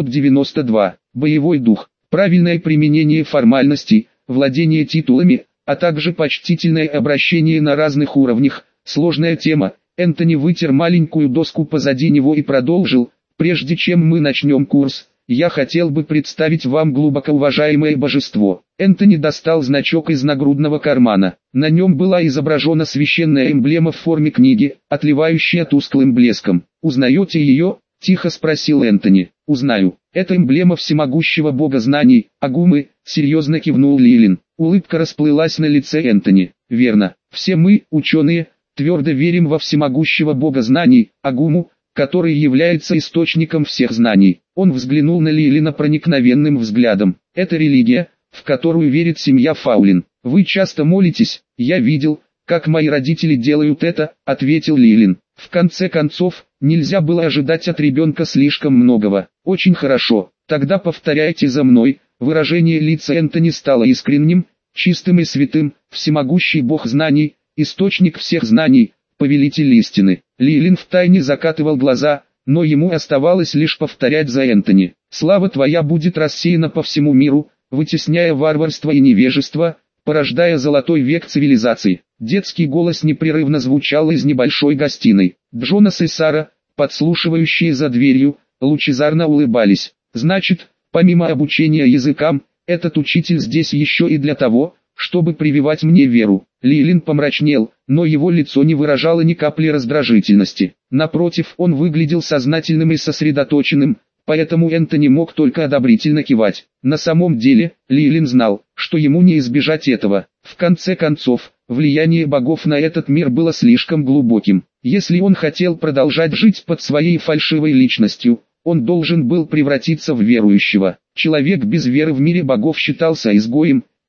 792. Боевой дух. Правильное применение формальностей, владение титулами, а также почтительное обращение на разных уровнях. Сложная тема. Энтони вытер маленькую доску позади него и продолжил: «Прежде чем мы начнем курс, я хотел бы представить вам глубоко уважаемое божество». Энтони достал значок из нагрудного кармана. На нем была изображена священная эмблема в форме книги, отливающая тусклым блеском. «Узнаете ее?» – тихо спросил Энтони. «Узнаю. Это эмблема всемогущего бога знаний, Агумы», – серьезно кивнул Лилин. Улыбка расплылась на лице Энтони. «Верно. Все мы, ученые, твердо верим во всемогущего бога знаний, Агуму, который является источником всех знаний». Он взглянул на Лилина проникновенным взглядом. «Это религия, в которую верит семья Фаулин. Вы часто молитесь?» «Я видел, как мои родители делают это», — ответил Лилин. В конце концов, нельзя было ожидать от ребенка слишком многого. «Очень хорошо, тогда повторяйте за мной». Выражение лица Энтони стало искренним, чистым и святым. «Всемогущий бог знаний, источник всех знаний, повелитель истины». Лилин втайне закатывал глаза, но ему оставалось лишь повторять за Энтони. «Слава твоя будет рассеяна по всему миру, вытесняя варварство и невежество, порождая золотой век цивилизации». Детский голос непрерывно звучал из небольшой гостиной. Джонас и Сара, подслушивающие за дверью, лучезарно улыбались. «Значит, помимо обучения языкам, этот учитель здесь еще и для того, чтобы прививать мне веру». Лилин помрачнел, но его лицо не выражало ни капли раздражительности. Напротив, он выглядел сознательным и сосредоточенным, поэтому Энтони мог только одобрительно кивать. На самом деле, Лилин знал, что ему не избежать этого. В конце концов, влияние богов на этот мир было слишком глубоким. Если он хотел продолжать жить под своей фальшивой личностью, он должен был превратиться в верующего. Человек без веры в мире богов считался изгоем,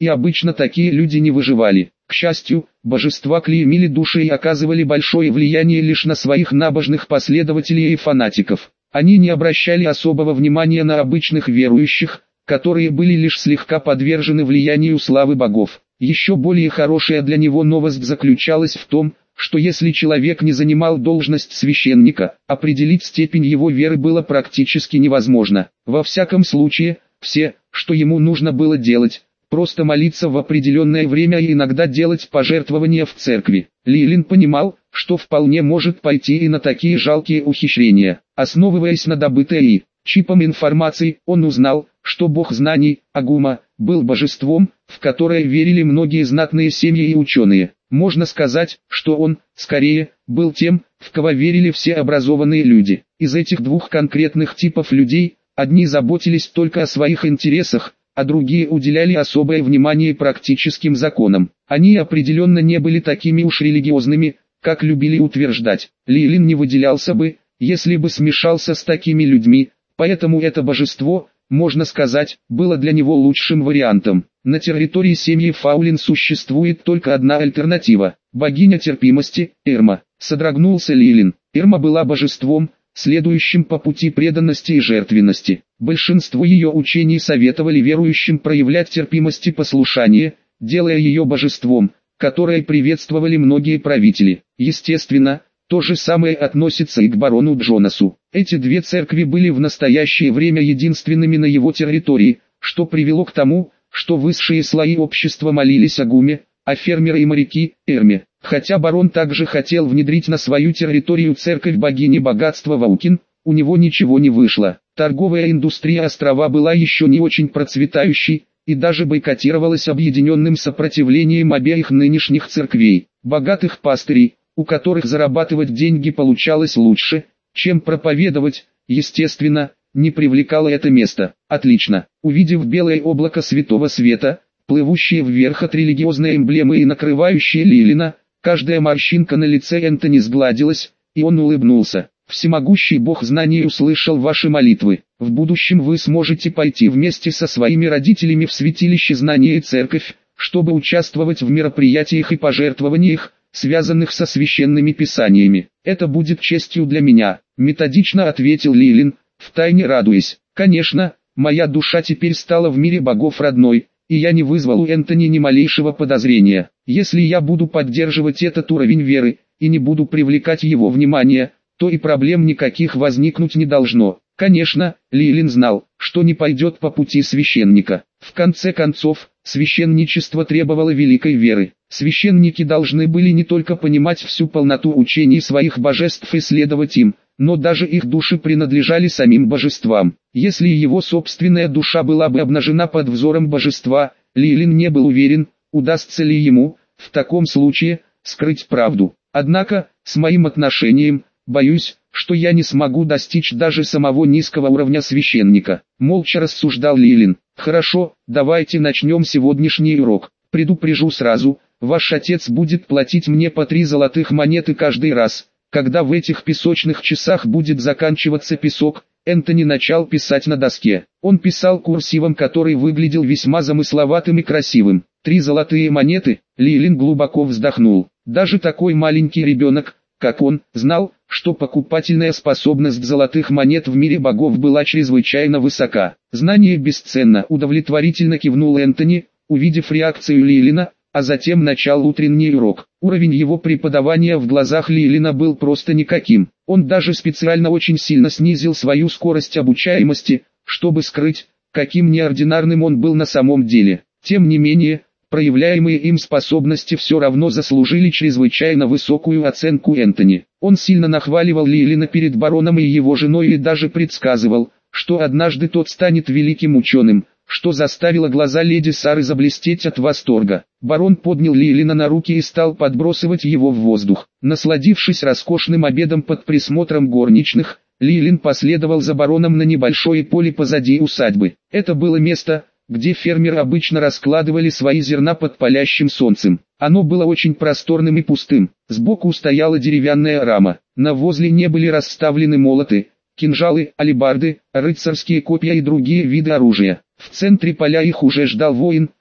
и обычно такие люди не выживали. К счастью, божества клеймили души и оказывали большое влияние лишь на своих набожных последователей и фанатиков. Они не обращали особого внимания на обычных верующих, которые были лишь слегка подвержены влиянию славы богов. Еще более хорошая для него новость заключалась в том, что если человек не занимал должность священника, определить степень его веры было практически невозможно. Во всяком случае, все, что ему нужно было делать, просто молиться в определенное время и иногда делать пожертвования в церкви. Лилин понимал, что вполне может пойти и на такие жалкие ухищрения. Основываясь на добытой чипом информации, он узнал, что бог знаний, Агума, был божеством, в которое верили многие знатные семьи и ученые. Можно сказать, что он, скорее, был тем, в кого верили все образованные люди. Из этих двух конкретных типов людей, одни заботились только о своих интересах, а другие уделяли особое внимание практическим законам. Они определенно не были такими уж религиозными, как любили утверждать. Лилин не выделялся бы, если бы смешался с такими людьми, поэтому это божество, можно сказать, было для него лучшим вариантом. На территории семьи Фаулин существует только одна альтернатива – богиня терпимости, Эрма. Содрогнулся Лилин. Эрма была божеством, следующим по пути преданности и жертвенности. Большинство ее учений советовали верующим проявлять терпимость и послушание, делая ее божеством, которое приветствовали многие правители. Естественно, то же самое относится и к барону Джонасу. Эти две церкви были в настоящее время единственными на его территории, что привело к тому, что высшие слои общества молились Агуме, а фермеры и моряки – Эрме. Хотя барон также хотел внедрить на свою территорию церковь богини богатства Ваукин, у него ничего не вышло. Торговая индустрия острова была еще не очень процветающей, и даже бойкотировалась объединенным сопротивлением обеих нынешних церквей. Богатых пастырей, у которых зарабатывать деньги получалось лучше, чем проповедовать, естественно, не привлекало это место. Отлично. Увидев белое облако святого света, плывущее вверх от религиозной эмблемы и накрывающее Лилина, каждая морщинка на лице Энтони сгладилась, и он улыбнулся. Всемогущий Бог знаний услышал ваши молитвы. В будущем вы сможете пойти вместе со своими родителями в святилище знания и церковь, чтобы участвовать в мероприятиях и пожертвованиях, связанных со священными писаниями. Это будет честью для меня, методично ответил Лилин, втайне радуясь. Конечно, моя душа теперь стала в мире богов родной, и я не вызвал у Энтони ни малейшего подозрения. Если я буду поддерживать этот уровень веры, и не буду привлекать его внимание, то и проблем никаких возникнуть не должно. Конечно, Лилин знал, что не пойдет по пути священника. В конце концов, священничество требовало великой веры. Священники должны были не только понимать всю полноту учений своих божеств и следовать им, но даже их души принадлежали самим божествам. Если его собственная душа была бы обнажена под взором божества, Лилин не был уверен, удастся ли ему, в таком случае, скрыть правду. Однако, с моим отношением, боюсь, что я не смогу достичь даже самого низкого уровня священника. Молча рассуждал Лилин. Хорошо, давайте начнем сегодняшний урок. Предупрежу сразу, ваш отец будет платить мне по 3 золотых монеты каждый раз, когда в этих песочных часах будет заканчиваться песок. Энтони начал писать на доске. Он писал курсивом, который выглядел весьма замысловатым и красивым. 3 золотые монеты, Лилин глубоко вздохнул. Даже такой маленький ребенок, как он, знал, что покупательная способность золотых монет в мире богов была чрезвычайно высока. Знание бесценно, удовлетворительно кивнул Энтони, увидев реакцию Лилина, а затем начал утренний урок. Уровень его преподавания в глазах Лилина был просто никаким. Он даже специально очень сильно снизил свою скорость обучаемости, чтобы скрыть, каким неординарным он был на самом деле. Тем не менее, проявляемые им способности все равно заслужили чрезвычайно высокую оценку Энтони. Он сильно нахваливал Лилина перед бароном и его женой и даже предсказывал, что однажды тот станет великим ученым, что заставило глаза леди Сары заблестеть от восторга. Барон поднял Лилина на руки и стал подбрасывать его в воздух. Насладившись роскошным обедом под присмотром горничных, Лилин последовал за бароном на небольшое поле позади усадьбы. Это было место, где фермеры обычно раскладывали свои зерна под палящим солнцем. Оно было очень просторным и пустым. Сбоку стояла деревянная рама. На возле были расставлены молоты, кинжалы, алебарды, рыцарские копья и другие виды оружия. В центре поля их уже ждал воин,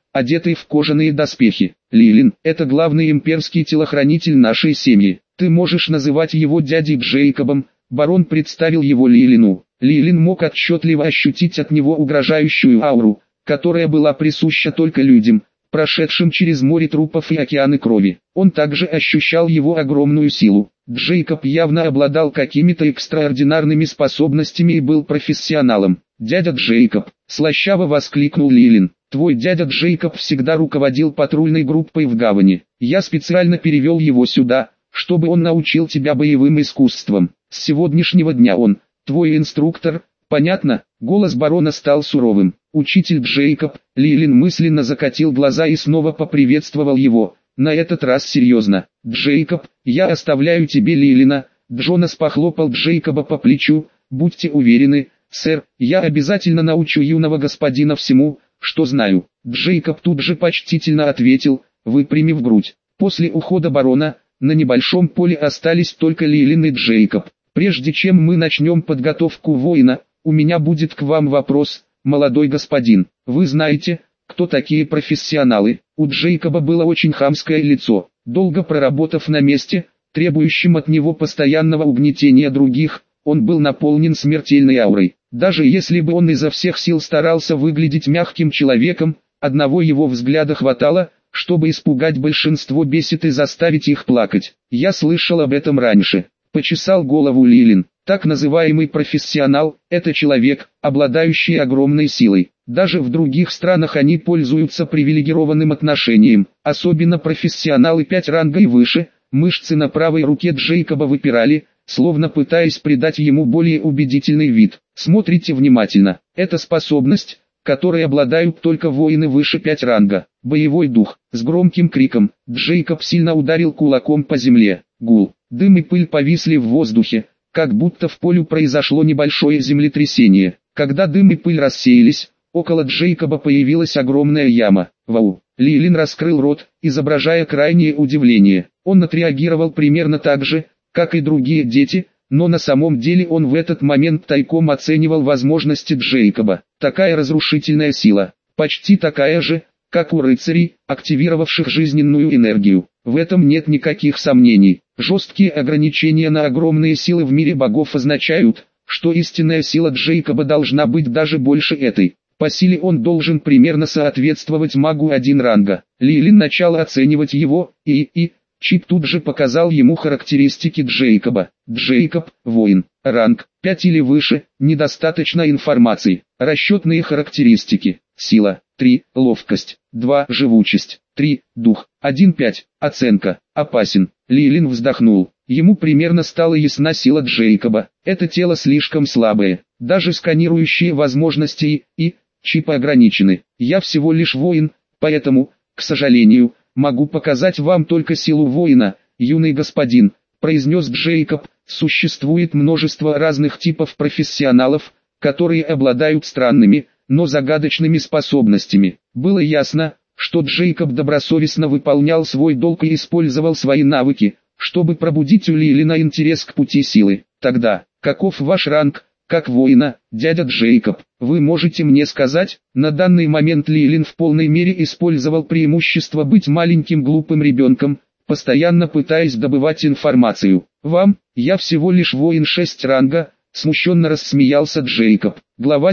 одетый в кожаные доспехи. Лилин – это главный имперский телохранитель нашей семьи. Ты можешь называть его дядей Джейкобом. Барон представил его Лилину. Лилин мог отчетливо ощутить от него угрожающую ауру, которая была присуща только людям, прошедшим через море трупов и океаны крови. Он также ощущал его огромную силу. Джейкоб явно обладал какими-то экстраординарными способностями и был профессионалом. «Дядя Джейкоб!» – слащаво воскликнул Лилин. «Твой дядя Джейкоб всегда руководил патрульной группой в гавани. Я специально перевел его сюда, чтобы он научил тебя боевым искусствам. С сегодняшнего дня он твой инструктор, понятно?» Голос барона стал суровым. «Учитель Джейкоб», Лилин мысленно закатил глаза и снова поприветствовал его, на этот раз серьезно. «Джейкоб, я оставляю тебе Лилина». Джонас похлопал Джейкоба по плечу. «Будьте уверены, сэр, я обязательно научу юного господина всему, что знаю». Джейкоб тут же почтительно ответил, выпрямив грудь. После ухода барона, на небольшом поле остались только Лилин и Джейкоб. «Прежде чем мы начнем подготовку воина, у меня будет к вам вопрос, молодой господин. Вы знаете, кто такие профессионалы?» У Джейкоба было очень хамское лицо. Долго проработав на месте, требующем от него постоянного угнетения других, он был наполнен смертельной аурой. Даже если бы он изо всех сил старался выглядеть мягким человеком, одного его взгляда хватало, чтобы испугать большинство бесит и заставить их плакать. «Я слышал об этом раньше», — почесал голову Лилин. «Так называемый профессионал – это человек, обладающий огромной силой. Даже в других странах они пользуются привилегированным отношением, особенно профессионалы 5 ранга и выше». Мышцы на правой руке Джейкоба выпирали, словно пытаясь придать ему более убедительный вид. «Смотрите внимательно. Это способность, которой обладают только воины выше 5 ранга. Боевой дух». С громким криком Джейкоб сильно ударил кулаком по земле. Гул, дым и пыль повисли в воздухе, как будто в поле произошло небольшое землетрясение. Когда дым и пыль рассеялись, около Джейкоба появилась огромная яма. «Вау!» Лилин раскрыл рот, изображая крайнее удивление. Он отреагировал примерно так же, как и другие дети, но на самом деле он в этот момент тайком оценивал возможности Джейкоба. Такая разрушительная сила, почти такая же, как у рыцарей, активировавших жизненную энергию. В этом нет никаких сомнений. Жесткие ограничения на огромные силы в мире богов означают, что истинная сила Джейкоба должна быть даже больше этой. По силе он должен примерно соответствовать магу 1 ранга. Лилин начал оценивать его, и Чип тут же показал ему характеристики Джейкоба. Джейкоб, воин, ранг 5 или выше, недостаточно информации. Расчетные характеристики: сила 3, ловкость 2, живучесть 3, дух 1-5, оценка опасен. Лилин вздохнул. Ему примерно стала ясна сила Джейкоба. Это тело слишком слабое, даже сканирующие возможности и чипы ограничены. Я всего лишь воин, поэтому, к сожалению, могу показать вам только силу воина, юный господин, произнес Джейкоб. Существует множество разных типов профессионалов, которые обладают странными, но загадочными способностями. Было ясно, что Джейкоб добросовестно выполнял свой долг и использовал свои навыки, чтобы пробудить у Лилина интерес к пути силы. Тогда, каков ваш ранг, как воина, дядя Джейкоб? Вы можете мне сказать? На данный момент Лилин в полной мере использовал преимущество быть маленьким глупым ребенком, постоянно пытаясь добывать информацию. «Вам, я всего лишь воин 6 ранга», смущенно рассмеялся Джейкоб. Глава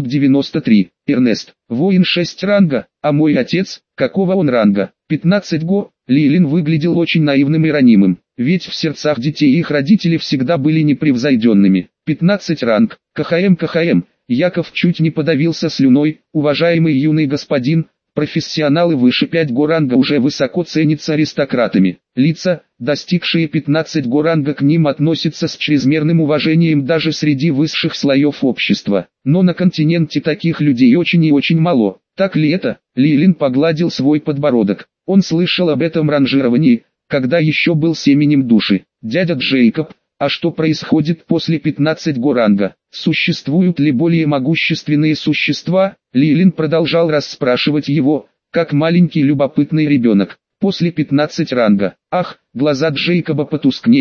793. Эрнест, воин 6 ранга, а мой отец, какого он ранга? 15 го. Лилин выглядел очень наивным и ранимым, ведь в сердцах детей их родители всегда были непревзойденными. 15 ранг, КХМ. Яков чуть не подавился слюной. Уважаемый юный господин, профессионалы выше 5 го ранга уже высоко ценятся аристократами. Лица, достигшие 15 го ранга, к ним относятся с чрезмерным уважением даже среди высших слоев общества. Но на континенте таких людей очень и очень мало. Так ли это? Лилин погладил свой подбородок. Он слышал об этом ранжировании, когда еще был семенем души. Дядя Джейкоб, а что происходит после 15 го ранга? Существуют ли более могущественные существа? Лилин продолжал расспрашивать его, как маленький любопытный ребенок. После 15 ранга. Ах, глаза Джейкоба потускнели,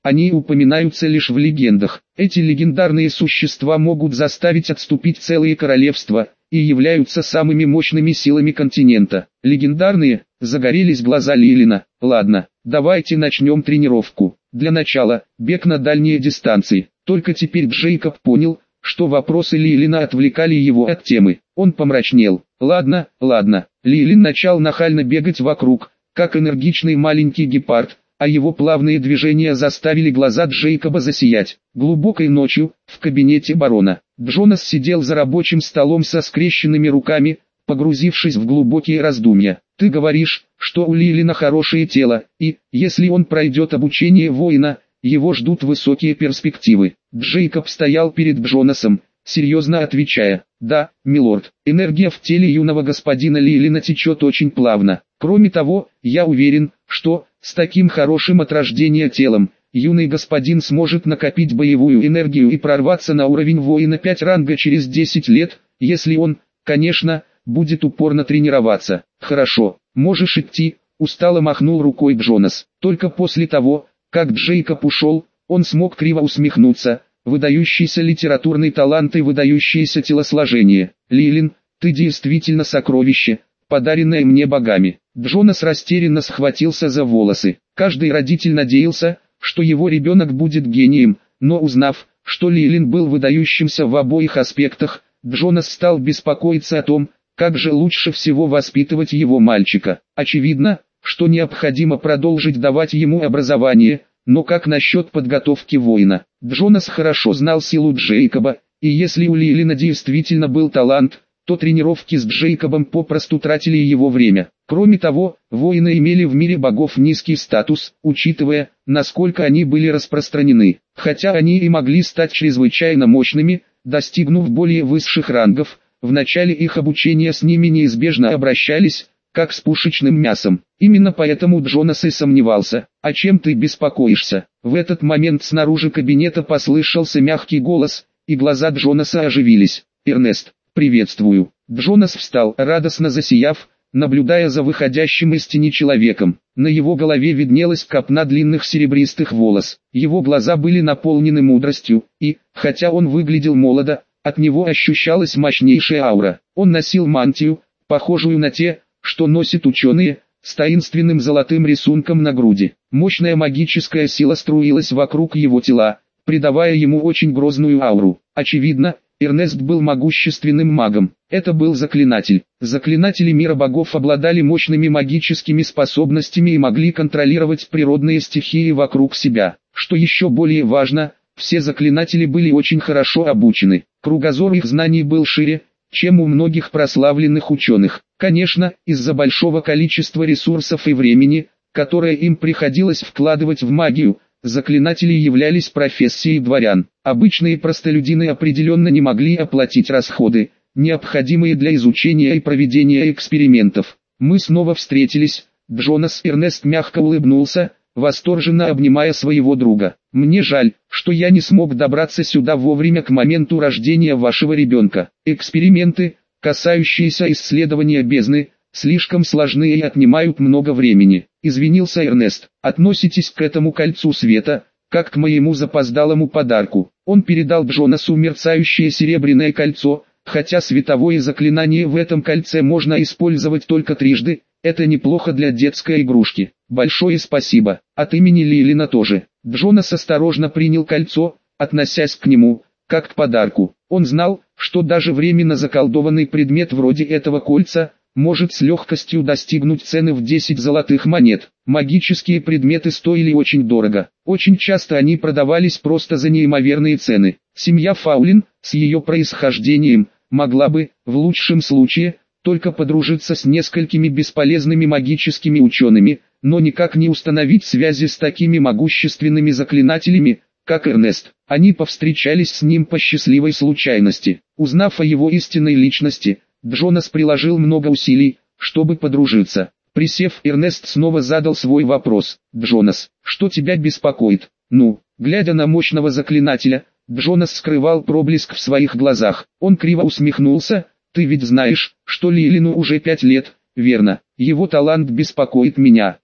они упоминаются лишь в легендах. Эти легендарные существа могут заставить отступить целые королевства, и являются самыми мощными силами континента. Легендарные, загорелись глаза Лилина. Ладно, давайте начнем тренировку. Для начала, бег на дальние дистанции. Только теперь Джейкоб понял, что вопросы Лилина отвлекали его от темы. Он помрачнел. Ладно. Лилин начал нахально бегать вокруг, как энергичный маленький гепард, а его плавные движения заставили глаза Джейкоба засиять. Глубокой ночью, в кабинете барона, Джонас сидел за рабочим столом со скрещенными руками, погрузившись в глубокие раздумья. «Ты говоришь, что у Лилина хорошее тело, и, если он пройдет обучение воина, его ждут высокие перспективы». Джейкоб стоял перед Джонасом, серьезно отвечая: «Да, милорд, энергия в теле юного господина Лилина течет очень плавно. Кроме того, я уверен, что, с таким хорошим от рождения телом, юный господин сможет накопить боевую энергию и прорваться на уровень воина 5 ранга через 10 лет, если он, конечно, будет упорно тренироваться». «Хорошо, можешь идти», — устало махнул рукой Джонас. Только после того, как Джейкоб ушел, он смог криво усмехнуться. Выдающийся литературный талант и выдающееся телосложение. «Лилин, ты действительно сокровище, подаренное мне богами». Джонас растерянно схватился за волосы. Каждый родитель надеялся, что его ребенок будет гением, но узнав, что Лилин был выдающимся в обоих аспектах, Джонас стал беспокоиться о том, как же лучше всего воспитывать его мальчика. Очевидно, что необходимо продолжить давать ему образование, но как насчет подготовки воина? Джонас хорошо знал силу Джейкоба, и если у Лилина действительно был талант, то тренировки с Джейкобом попросту тратили его время. Кроме того, воины имели в мире богов низкий статус, учитывая, насколько они были распространены. Хотя они и могли стать чрезвычайно мощными, достигнув более высших рангов, в начале их обучения с ними неизбежно обращались, как с пушечным мясом. Именно поэтому Джонас и сомневался. «О чем ты беспокоишься?» В этот момент снаружи кабинета послышался мягкий голос, и глаза Джонаса оживились. «Эрнест, приветствую». Джонас встал, радостно засияв, наблюдая за выходящим из тени человеком. На его голове виднелась копна длинных серебристых волос. Его глаза были наполнены мудростью, и, хотя он выглядел молодо, от него ощущалась мощнейшая аура. Он носил мантию, похожую на те, что носят ученые, с таинственным золотым рисунком на груди. Мощная магическая сила струилась вокруг его тела, придавая ему очень грозную ауру. Очевидно, Эрнест был могущественным магом. Это был заклинатель. Заклинатели мира богов обладали мощными магическими способностями и могли контролировать природные стихии вокруг себя. Что еще более важно, все заклинатели были очень хорошо обучены. Кругозор их знаний был шире, чем у многих прославленных ученых. Конечно, из-за большого количества ресурсов и времени, которое им приходилось вкладывать в магию, заклинатели являлись профессией дворян. Обычные простолюдины определенно не могли оплатить расходы, необходимые для изучения и проведения экспериментов. Мы снова встретились. Джонас Эрнест мягко улыбнулся, восторженно обнимая своего друга. «Мне жаль, что я не смог добраться сюда вовремя к моменту рождения вашего ребенка. Эксперименты, касающиеся исследования бездны, слишком сложны и отнимают много времени», — извинился Эрнест. «Относитесь к этому кольцу света, как к моему запоздалому подарку». Он передал Джонасу мерцающее серебряное кольцо, хотя световое заклинание в этом кольце можно использовать только трижды, это неплохо для детской игрушки. «Большое спасибо, от имени Лилина тоже». Джонас осторожно принял кольцо, относясь к нему, как к подарку. Он знал, что даже временно заколдованный предмет вроде этого кольца, может с легкостью достигнуть цены в 10 золотых монет. Магические предметы стоили очень дорого. Очень часто они продавались просто за неимоверные цены. Семья Фаулин, с ее происхождением, могла бы, в лучшем случае, только подружиться с несколькими бесполезными магическими учеными, но никак не установить связи с такими могущественными заклинателями, как Эрнест. Они повстречались с ним по счастливой случайности. Узнав о его истинной личности, Джонас приложил много усилий, чтобы подружиться. Присев, Эрнест снова задал свой вопрос. «Джонас, что тебя беспокоит?» Глядя на мощного заклинателя, Джонас скрывал проблеск в своих глазах. Он криво усмехнулся. «Ты ведь знаешь, что Лилину уже 5 лет, верно? Его талант беспокоит меня.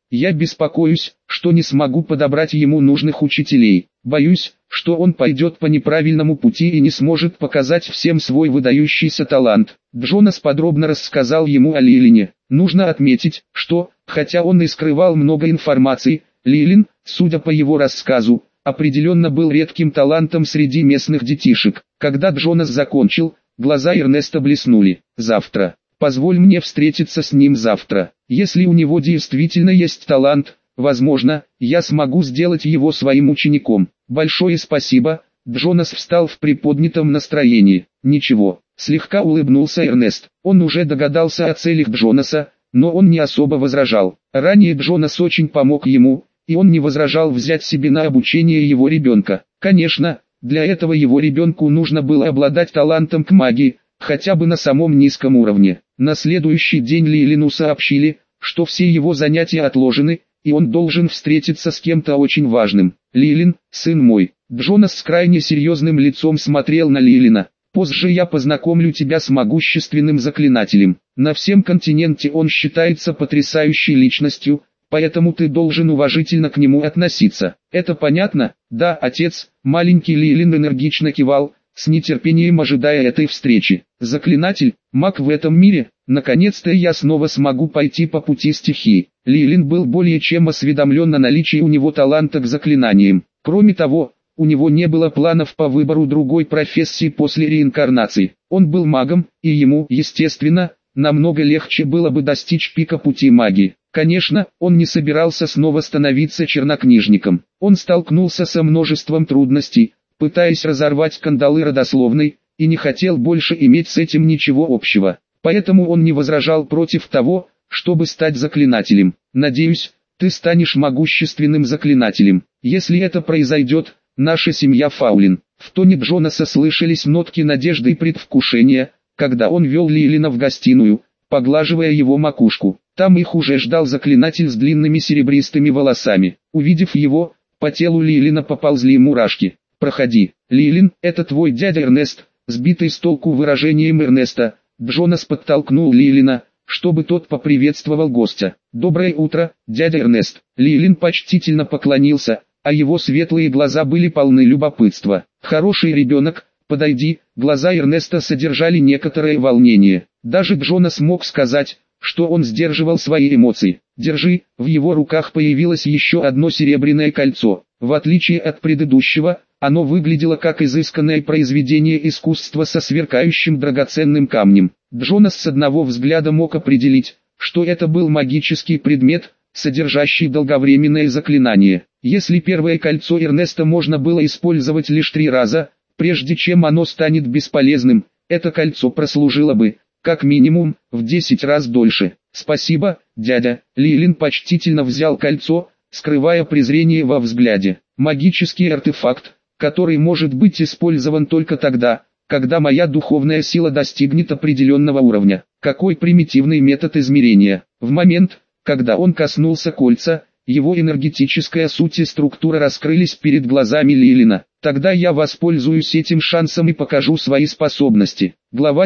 Я беспокоюсь, что не смогу подобрать ему нужных учителей. Боюсь, что он пойдет по неправильному пути и не сможет показать всем свой выдающийся талант. Джонас подробно рассказал ему о Лилине. Нужно отметить, что, хотя он и скрывал много информации, Лилин, судя по его рассказу, определенно был редким талантом среди местных детишек. Когда Джонас закончил, глаза Эрнеста блеснули. «Завтра. Позволь мне встретиться с ним завтра. Если у него действительно есть талант, возможно, я смогу сделать его своим учеником». «Большое спасибо». Джонас встал в приподнятом настроении. «Ничего», слегка улыбнулся Эрнест. Он уже догадался о целях Джонаса, но он не особо возражал. Ранее Джонас очень помог ему, и он не возражал взять себе на обучение его ребенка. Конечно, для этого его ребенку нужно было обладать талантом к магии, хотя бы на самом низком уровне. На следующий день Лилину сообщили, что все его занятия отложены, и он должен встретиться с кем-то очень важным. «Лилин, сын мой». Джонас с крайне серьезным лицом смотрел на Лилина. «Позже я познакомлю тебя с могущественным заклинателем. На всем континенте он считается потрясающей личностью, поэтому ты должен уважительно к нему относиться. Это понятно?» «Да, отец». Маленький Лилин энергично кивал, с нетерпением ожидая этой встречи. «Заклинатель, маг в этом мире, наконец-то я снова смогу пойти по пути стихии». Лилин был более чем осведомлен о наличии у него таланта к заклинаниям. Кроме того, у него не было планов по выбору другой профессии после реинкарнации. Он был магом, и ему, естественно, намного легче было бы достичь пика пути магии. Конечно, он не собирался снова становиться чернокнижником. Он столкнулся со множеством трудностей, пытаясь разорвать кандалы родословной, и не хотел больше иметь с этим ничего общего. Поэтому он не возражал против того, чтобы стать заклинателем. «Надеюсь, ты станешь могущественным заклинателем. Если это произойдет, наша семья Фаулин». В тоне Джонаса слышались нотки надежды и предвкушения, когда он вел Лилина в гостиную, поглаживая его макушку. Там их уже ждал заклинатель с длинными серебристыми волосами. Увидев его, по телу Лилина поползли мурашки. «Проходи, Лилин, это твой дядя Эрнест». Сбитый с толку выражением Эрнеста, Джонас подтолкнул Лилина, чтобы тот поприветствовал гостя. «Доброе утро, дядя Эрнест». Лилин почтительно поклонился, а его светлые глаза были полны любопытства. «Хороший ребенок, подойди». Глаза Эрнеста содержали некоторое волнение. Даже Джонас мог сказать, что он сдерживал свои эмоции. «Держи». В его руках появилось еще одно серебряное кольцо. В отличие от предыдущего, оно выглядело как изысканное произведение искусства со сверкающим драгоценным камнем. Джонас с одного взгляда мог определить, что это был магический предмет, содержащий долговременное заклинание. Если первое кольцо Эрнеста можно было использовать лишь 3 раза, прежде чем оно станет бесполезным, это кольцо прослужило бы, как минимум, в 10 раз дольше. «Спасибо, дядя». Лилин почтительно взял кольцо, скрывая презрение во взгляде. «Магический артефакт, который может быть использован только тогда, когда моя духовная сила достигнет определенного уровня». Какой примитивный метод измерения. В момент, когда он коснулся кольца, его энергетическая суть и структура раскрылись перед глазами Лилина. «Тогда я воспользуюсь этим шансом и покажу свои способности». Глава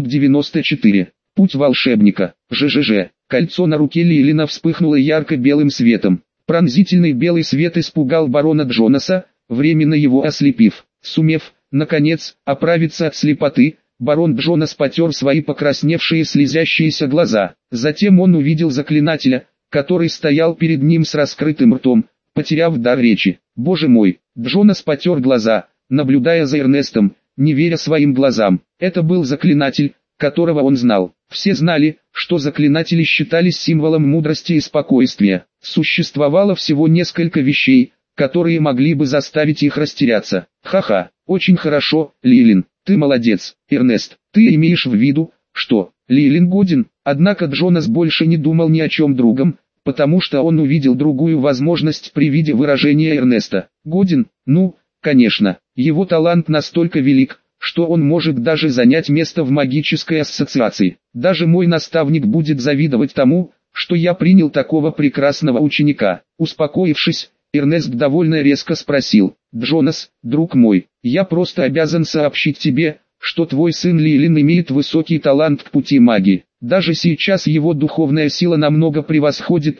794. Путь волшебника. ЖЖЖ. Кольцо на руке Лилина вспыхнуло ярко-белым светом. Пронзительный белый свет испугал барона Джонаса, временно его ослепив. Сумев, наконец, оправиться от слепоты, барон Джонас потер свои покрасневшие слезящиеся глаза. Затем он увидел заклинателя, который стоял перед ним с раскрытым ртом, потеряв дар речи. «Боже мой!» Джонас потер глаза, наблюдая за Эрнестом, не веря своим глазам. Это был заклинатель, которого он знал. Все знали, что заклинатели считались символом мудрости и спокойствия. Существовало всего несколько вещей, которые могли бы заставить их растеряться. «Ха-ха, очень хорошо, Лилин, ты молодец». «Эрнест, ты имеешь в виду, что Лилин годен?» Однако Джонас больше не думал ни о чем другом, потому что он увидел другую возможность при виде выражения Эрнеста. «Годен? Ну, конечно, его талант настолько велик, что он может даже занять место в магической ассоциации. Даже мой наставник будет завидовать тому, что я принял такого прекрасного ученика». Успокоившись, Эрнест довольно резко спросил: «Джонас, друг мой, я просто обязан сообщить тебе, что твой сын Лилин имеет высокий талант к пути магии. Даже сейчас его духовная сила намного превосходит ту,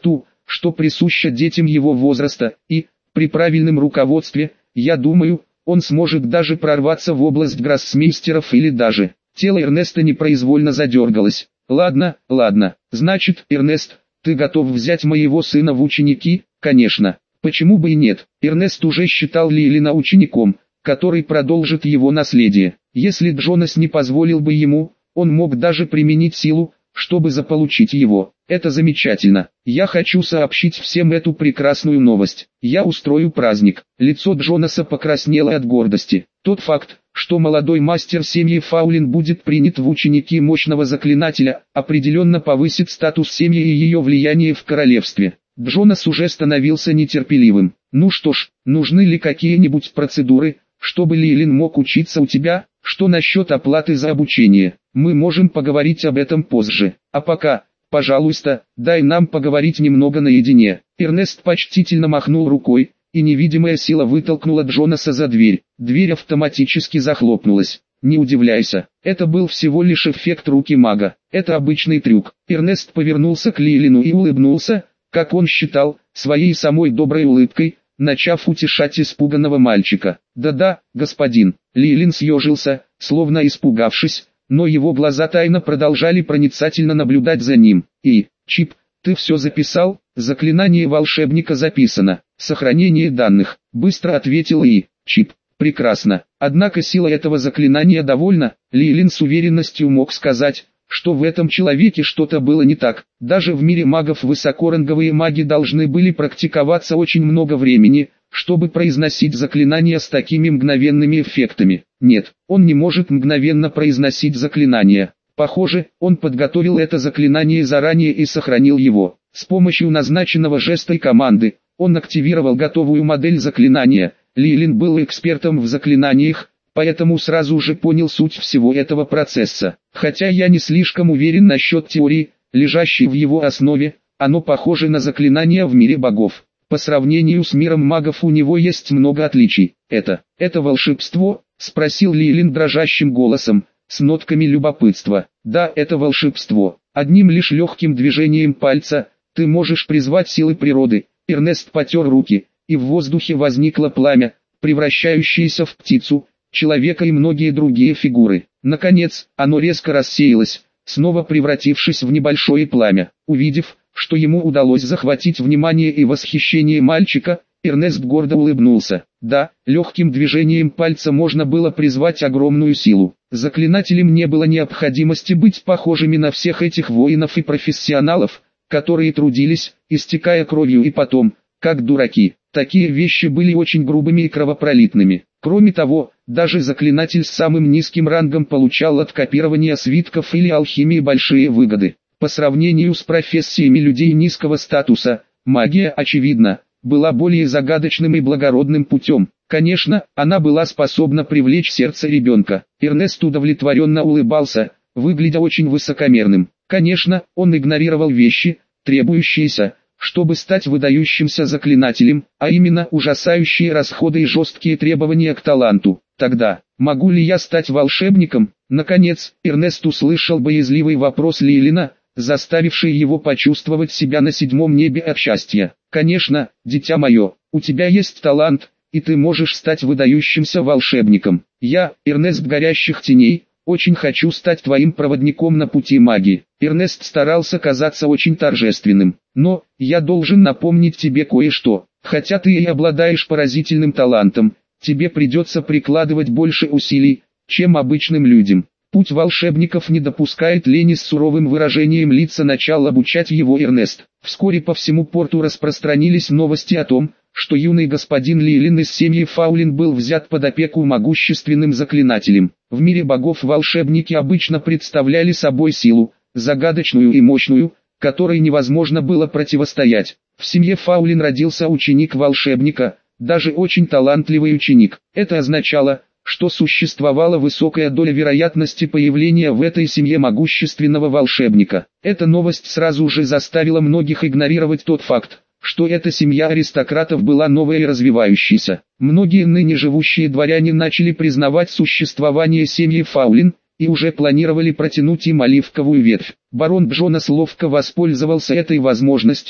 что присуще детям его возраста, и, при правильном руководстве, я думаю, он сможет даже прорваться в область гроссмейстеров или даже... Тело Эрнеста непроизвольно задергалось. Ладно, значит, Эрнест, ты готов взять моего сына в ученики? Конечно. Почему бы и нет? Эрнест уже считал Лейлина учеником, который продолжит его наследие. Если Джонас не позволил бы ему, он мог даже применить силу, чтобы заполучить его. Это замечательно. Я хочу сообщить всем эту прекрасную новость. Я устрою праздник. Лицо Джонаса покраснело от гордости. Тот факт, что молодой мастер семьи Фаулин будет принят в ученики мощного заклинателя, определенно повысит статус семьи и ее влияние в королевстве. Джонас уже становился нетерпеливым. Ну что ж, нужны ли какие-нибудь процедуры, чтобы Лейлин мог учиться у тебя? Что насчет оплаты за обучение? Мы можем поговорить об этом позже. А пока, пожалуйста, дай нам поговорить немного наедине. Эрнест почтительно махнул рукой, и невидимая сила вытолкнула Джонаса за дверь. Дверь автоматически захлопнулась. Не удивляйся, это был всего лишь эффект руки мага. Это обычный трюк. Эрнест повернулся к Лейлину и улыбнулся, как он считал, своей самой доброй улыбкой, начав утешать испуганного мальчика. «Да-да, господин». Лейлин съежился, словно испугавшись, но его глаза тайно продолжали проницательно наблюдать за ним. «Чип, ты все записал?» «Заклинание волшебника записано. Сохранение данных», — быстро ответил Чип. «Прекрасно. Однако сила этого заклинания довольна». Лейлин с уверенностью мог сказать, что в этом человеке что-то было не так. Даже в мире магов высокоранговые маги должны были практиковаться очень много времени, чтобы произносить заклинания с такими мгновенными эффектами. Нет, он не может мгновенно произносить заклинания. Похоже, он подготовил это заклинание заранее и сохранил его. С помощью назначенного жеста и команды, он активировал готовую модель заклинания. Лейлин был экспертом в заклинаниях, поэтому сразу же понял суть всего этого процесса. Хотя я не слишком уверен насчет теории, лежащей в его основе, оно похоже на заклинания в мире богов. По сравнению с миром магов у него есть много отличий. Это волшебство? Спросил Лейлин дрожащим голосом, с нотками любопытства. Да, это волшебство. Одним лишь легким движением пальца, ты можешь призвать силы природы. Эрнест потер руки, и в воздухе возникло пламя, превращающееся в птицу, человека и многие другие фигуры. Наконец, оно резко рассеялось, снова превратившись в небольшое пламя. Увидев, что ему удалось захватить внимание и восхищение мальчика, Эрнест гордо улыбнулся. Да, легким движением пальца можно было призвать огромную силу. Заклинателям не было необходимости быть похожими на всех этих воинов и профессионалов, которые трудились, истекая кровью и потом, как дураки. Такие вещи были очень грубыми и кровопролитными. Кроме того, даже заклинатель с самым низким рангом получал от копирования свитков или алхимии большие выгоды. По сравнению с профессиями людей низкого статуса, магия, очевидно, была более загадочным и благородным путем. Конечно, она была способна привлечь сердце ребенка. Эрнест удовлетворенно улыбался, выглядя очень высокомерным. Конечно, он игнорировал вещи, требующиеся, чтобы стать выдающимся заклинателем, а именно ужасающие расходы и жесткие требования к таланту. Тогда, могу ли я стать волшебником? Наконец, Эрнест услышал боязливый вопрос Лейлина, заставивший его почувствовать себя на седьмом небе от счастья. Конечно, дитя мое, у тебя есть талант, и ты можешь стать выдающимся волшебником. Я, Эрнест Горящих Теней, очень хочу стать твоим проводником на пути магии. Эрнест старался казаться очень торжественным. Но, я должен напомнить тебе кое-что. Хотя ты и обладаешь поразительным талантом, тебе придется прикладывать больше усилий, чем обычным людям. Путь волшебников не допускает лени. С суровым выражением лица начал обучать его Эрнест. Вскоре по всему порту распространились новости о том, что юный господин Лейлин из семьи Фаулин был взят под опеку могущественным заклинателем. В мире богов волшебники обычно представляли собой силу, загадочную и мощную, которой невозможно было противостоять. В семье Фаулин родился ученик волшебника, даже очень талантливый ученик. Это означало, что существовала высокая доля вероятности появления в этой семье могущественного волшебника. Эта новость сразу же заставила многих игнорировать тот факт, что эта семья аристократов была новая и развивающейся. Многие ныне живущие дворяне начали признавать существование семьи Фаулин, и уже планировали протянуть им оливковую ветвь. Барон Джонас ловко воспользовался этой возможностью,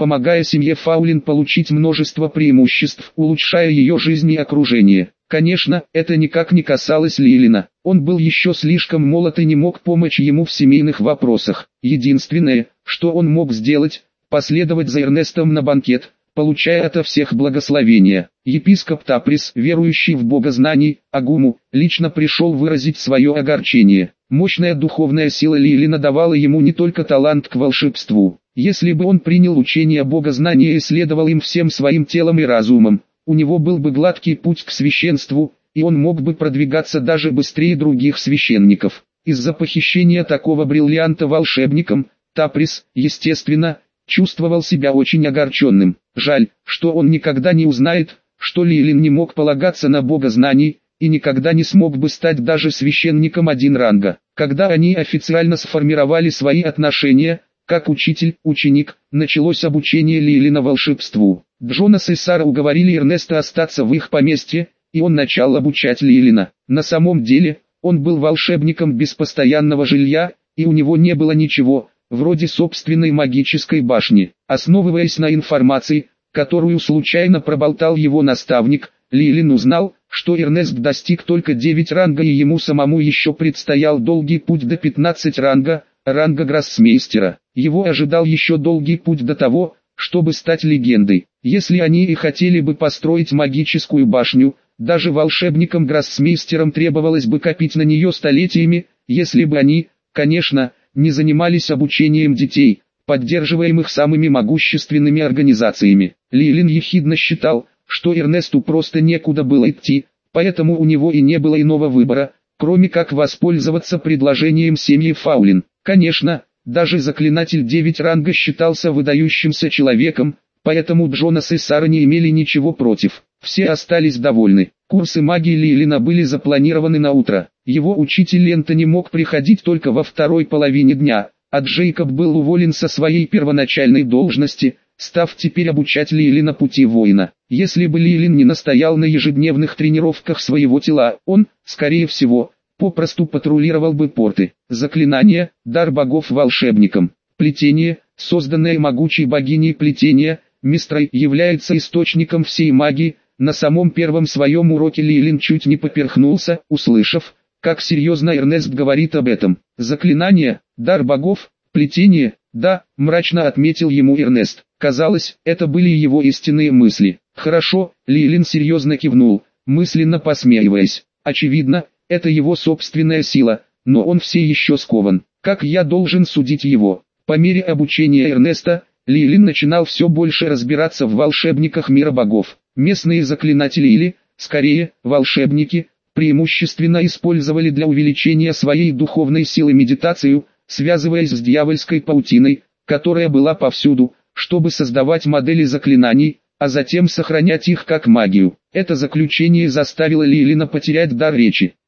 помогая семье Фаулин получить множество преимуществ, улучшая ее жизнь и окружение. Конечно, это никак не касалось Лилина. Он был еще слишком молод и не мог помочь ему в семейных вопросах. Единственное, что он мог сделать, последовать за Эрнестом на банкет, получая ото всех благословения. Епископ Таприс, верующий в богознаний, Агуму, лично пришел выразить свое огорчение. Мощная духовная сила Лилина давала ему не только талант к волшебству. Если бы он принял учение богознания и следовал им всем своим телом и разумом, у него был бы гладкий путь к священству, и он мог бы продвигаться даже быстрее других священников. Из-за похищения такого бриллианта волшебником, Таприс, естественно, чувствовал себя очень огорченным. Жаль, что он никогда не узнает, что Лилин не мог полагаться на богознаний, и никогда не смог бы стать даже священником один ранга. Когда они официально сформировали свои отношения, как учитель-ученик, началось обучение Лилина волшебству. Джонас и Сара уговорили Эрнеста остаться в их поместье, и он начал обучать Лилина. На самом деле, он был волшебником без постоянного жилья, и у него не было ничего, вроде собственной магической башни. Основываясь на информации, которую случайно проболтал его наставник, Лилин узнал, что Эрнест достиг только 9 ранга и ему самому еще предстоял долгий путь до 15 ранга гроссмейстера. Его ожидал еще долгий путь до того, чтобы стать легендой. Если они и хотели бы построить магическую башню, даже волшебникам-гроссмейстерам требовалось бы копить на нее столетиями, если бы они, конечно, не занимались обучением детей, поддерживаемых самыми могущественными организациями. Лилин ехидно считал, что Эрнесту просто некуда было идти, поэтому у него и не было иного выбора, кроме как воспользоваться предложением семьи Фаулин. Конечно, даже заклинатель 9 ранга считался выдающимся человеком, поэтому Джонас и Сара не имели ничего против. Все остались довольны. Курсы магии Лилина были запланированы на утро. Его учитель Энтони мог приходить только во второй половине дня, а Джейкоб был уволен со своей первоначальной должности, став теперь обучать Лилина пути воина. Если бы Лилин не настоял на ежедневных тренировках своего тела, он, скорее всего, попросту патрулировал бы порты. Заклинание, дар богов волшебникам. Плетение, созданное могучей богиней плетения, Мистрой, является источником всей магии. На самом первом своем уроке Лилин чуть не поперхнулся, услышав, как серьезно Эрнест говорит об этом. Заклинание, дар богов, плетение, да, мрачно отметил ему Эрнест. Казалось, это были его истинные мысли. Хорошо, Лилин серьезно кивнул, мысленно посмеиваясь. Очевидно, это его собственная сила, но он все еще скован. Как я должен судить его? По мере обучения Эрнеста, Лилин начинал все больше разбираться в волшебниках мира богов. Местные заклинатели или, скорее, волшебники, преимущественно использовали для увеличения своей духовной силы медитацию, связываясь с дьявольской паутиной, которая была повсюду, чтобы создавать модели заклинаний, а затем сохранять их как магию. Это заключение заставило Лилина потерять дар речи.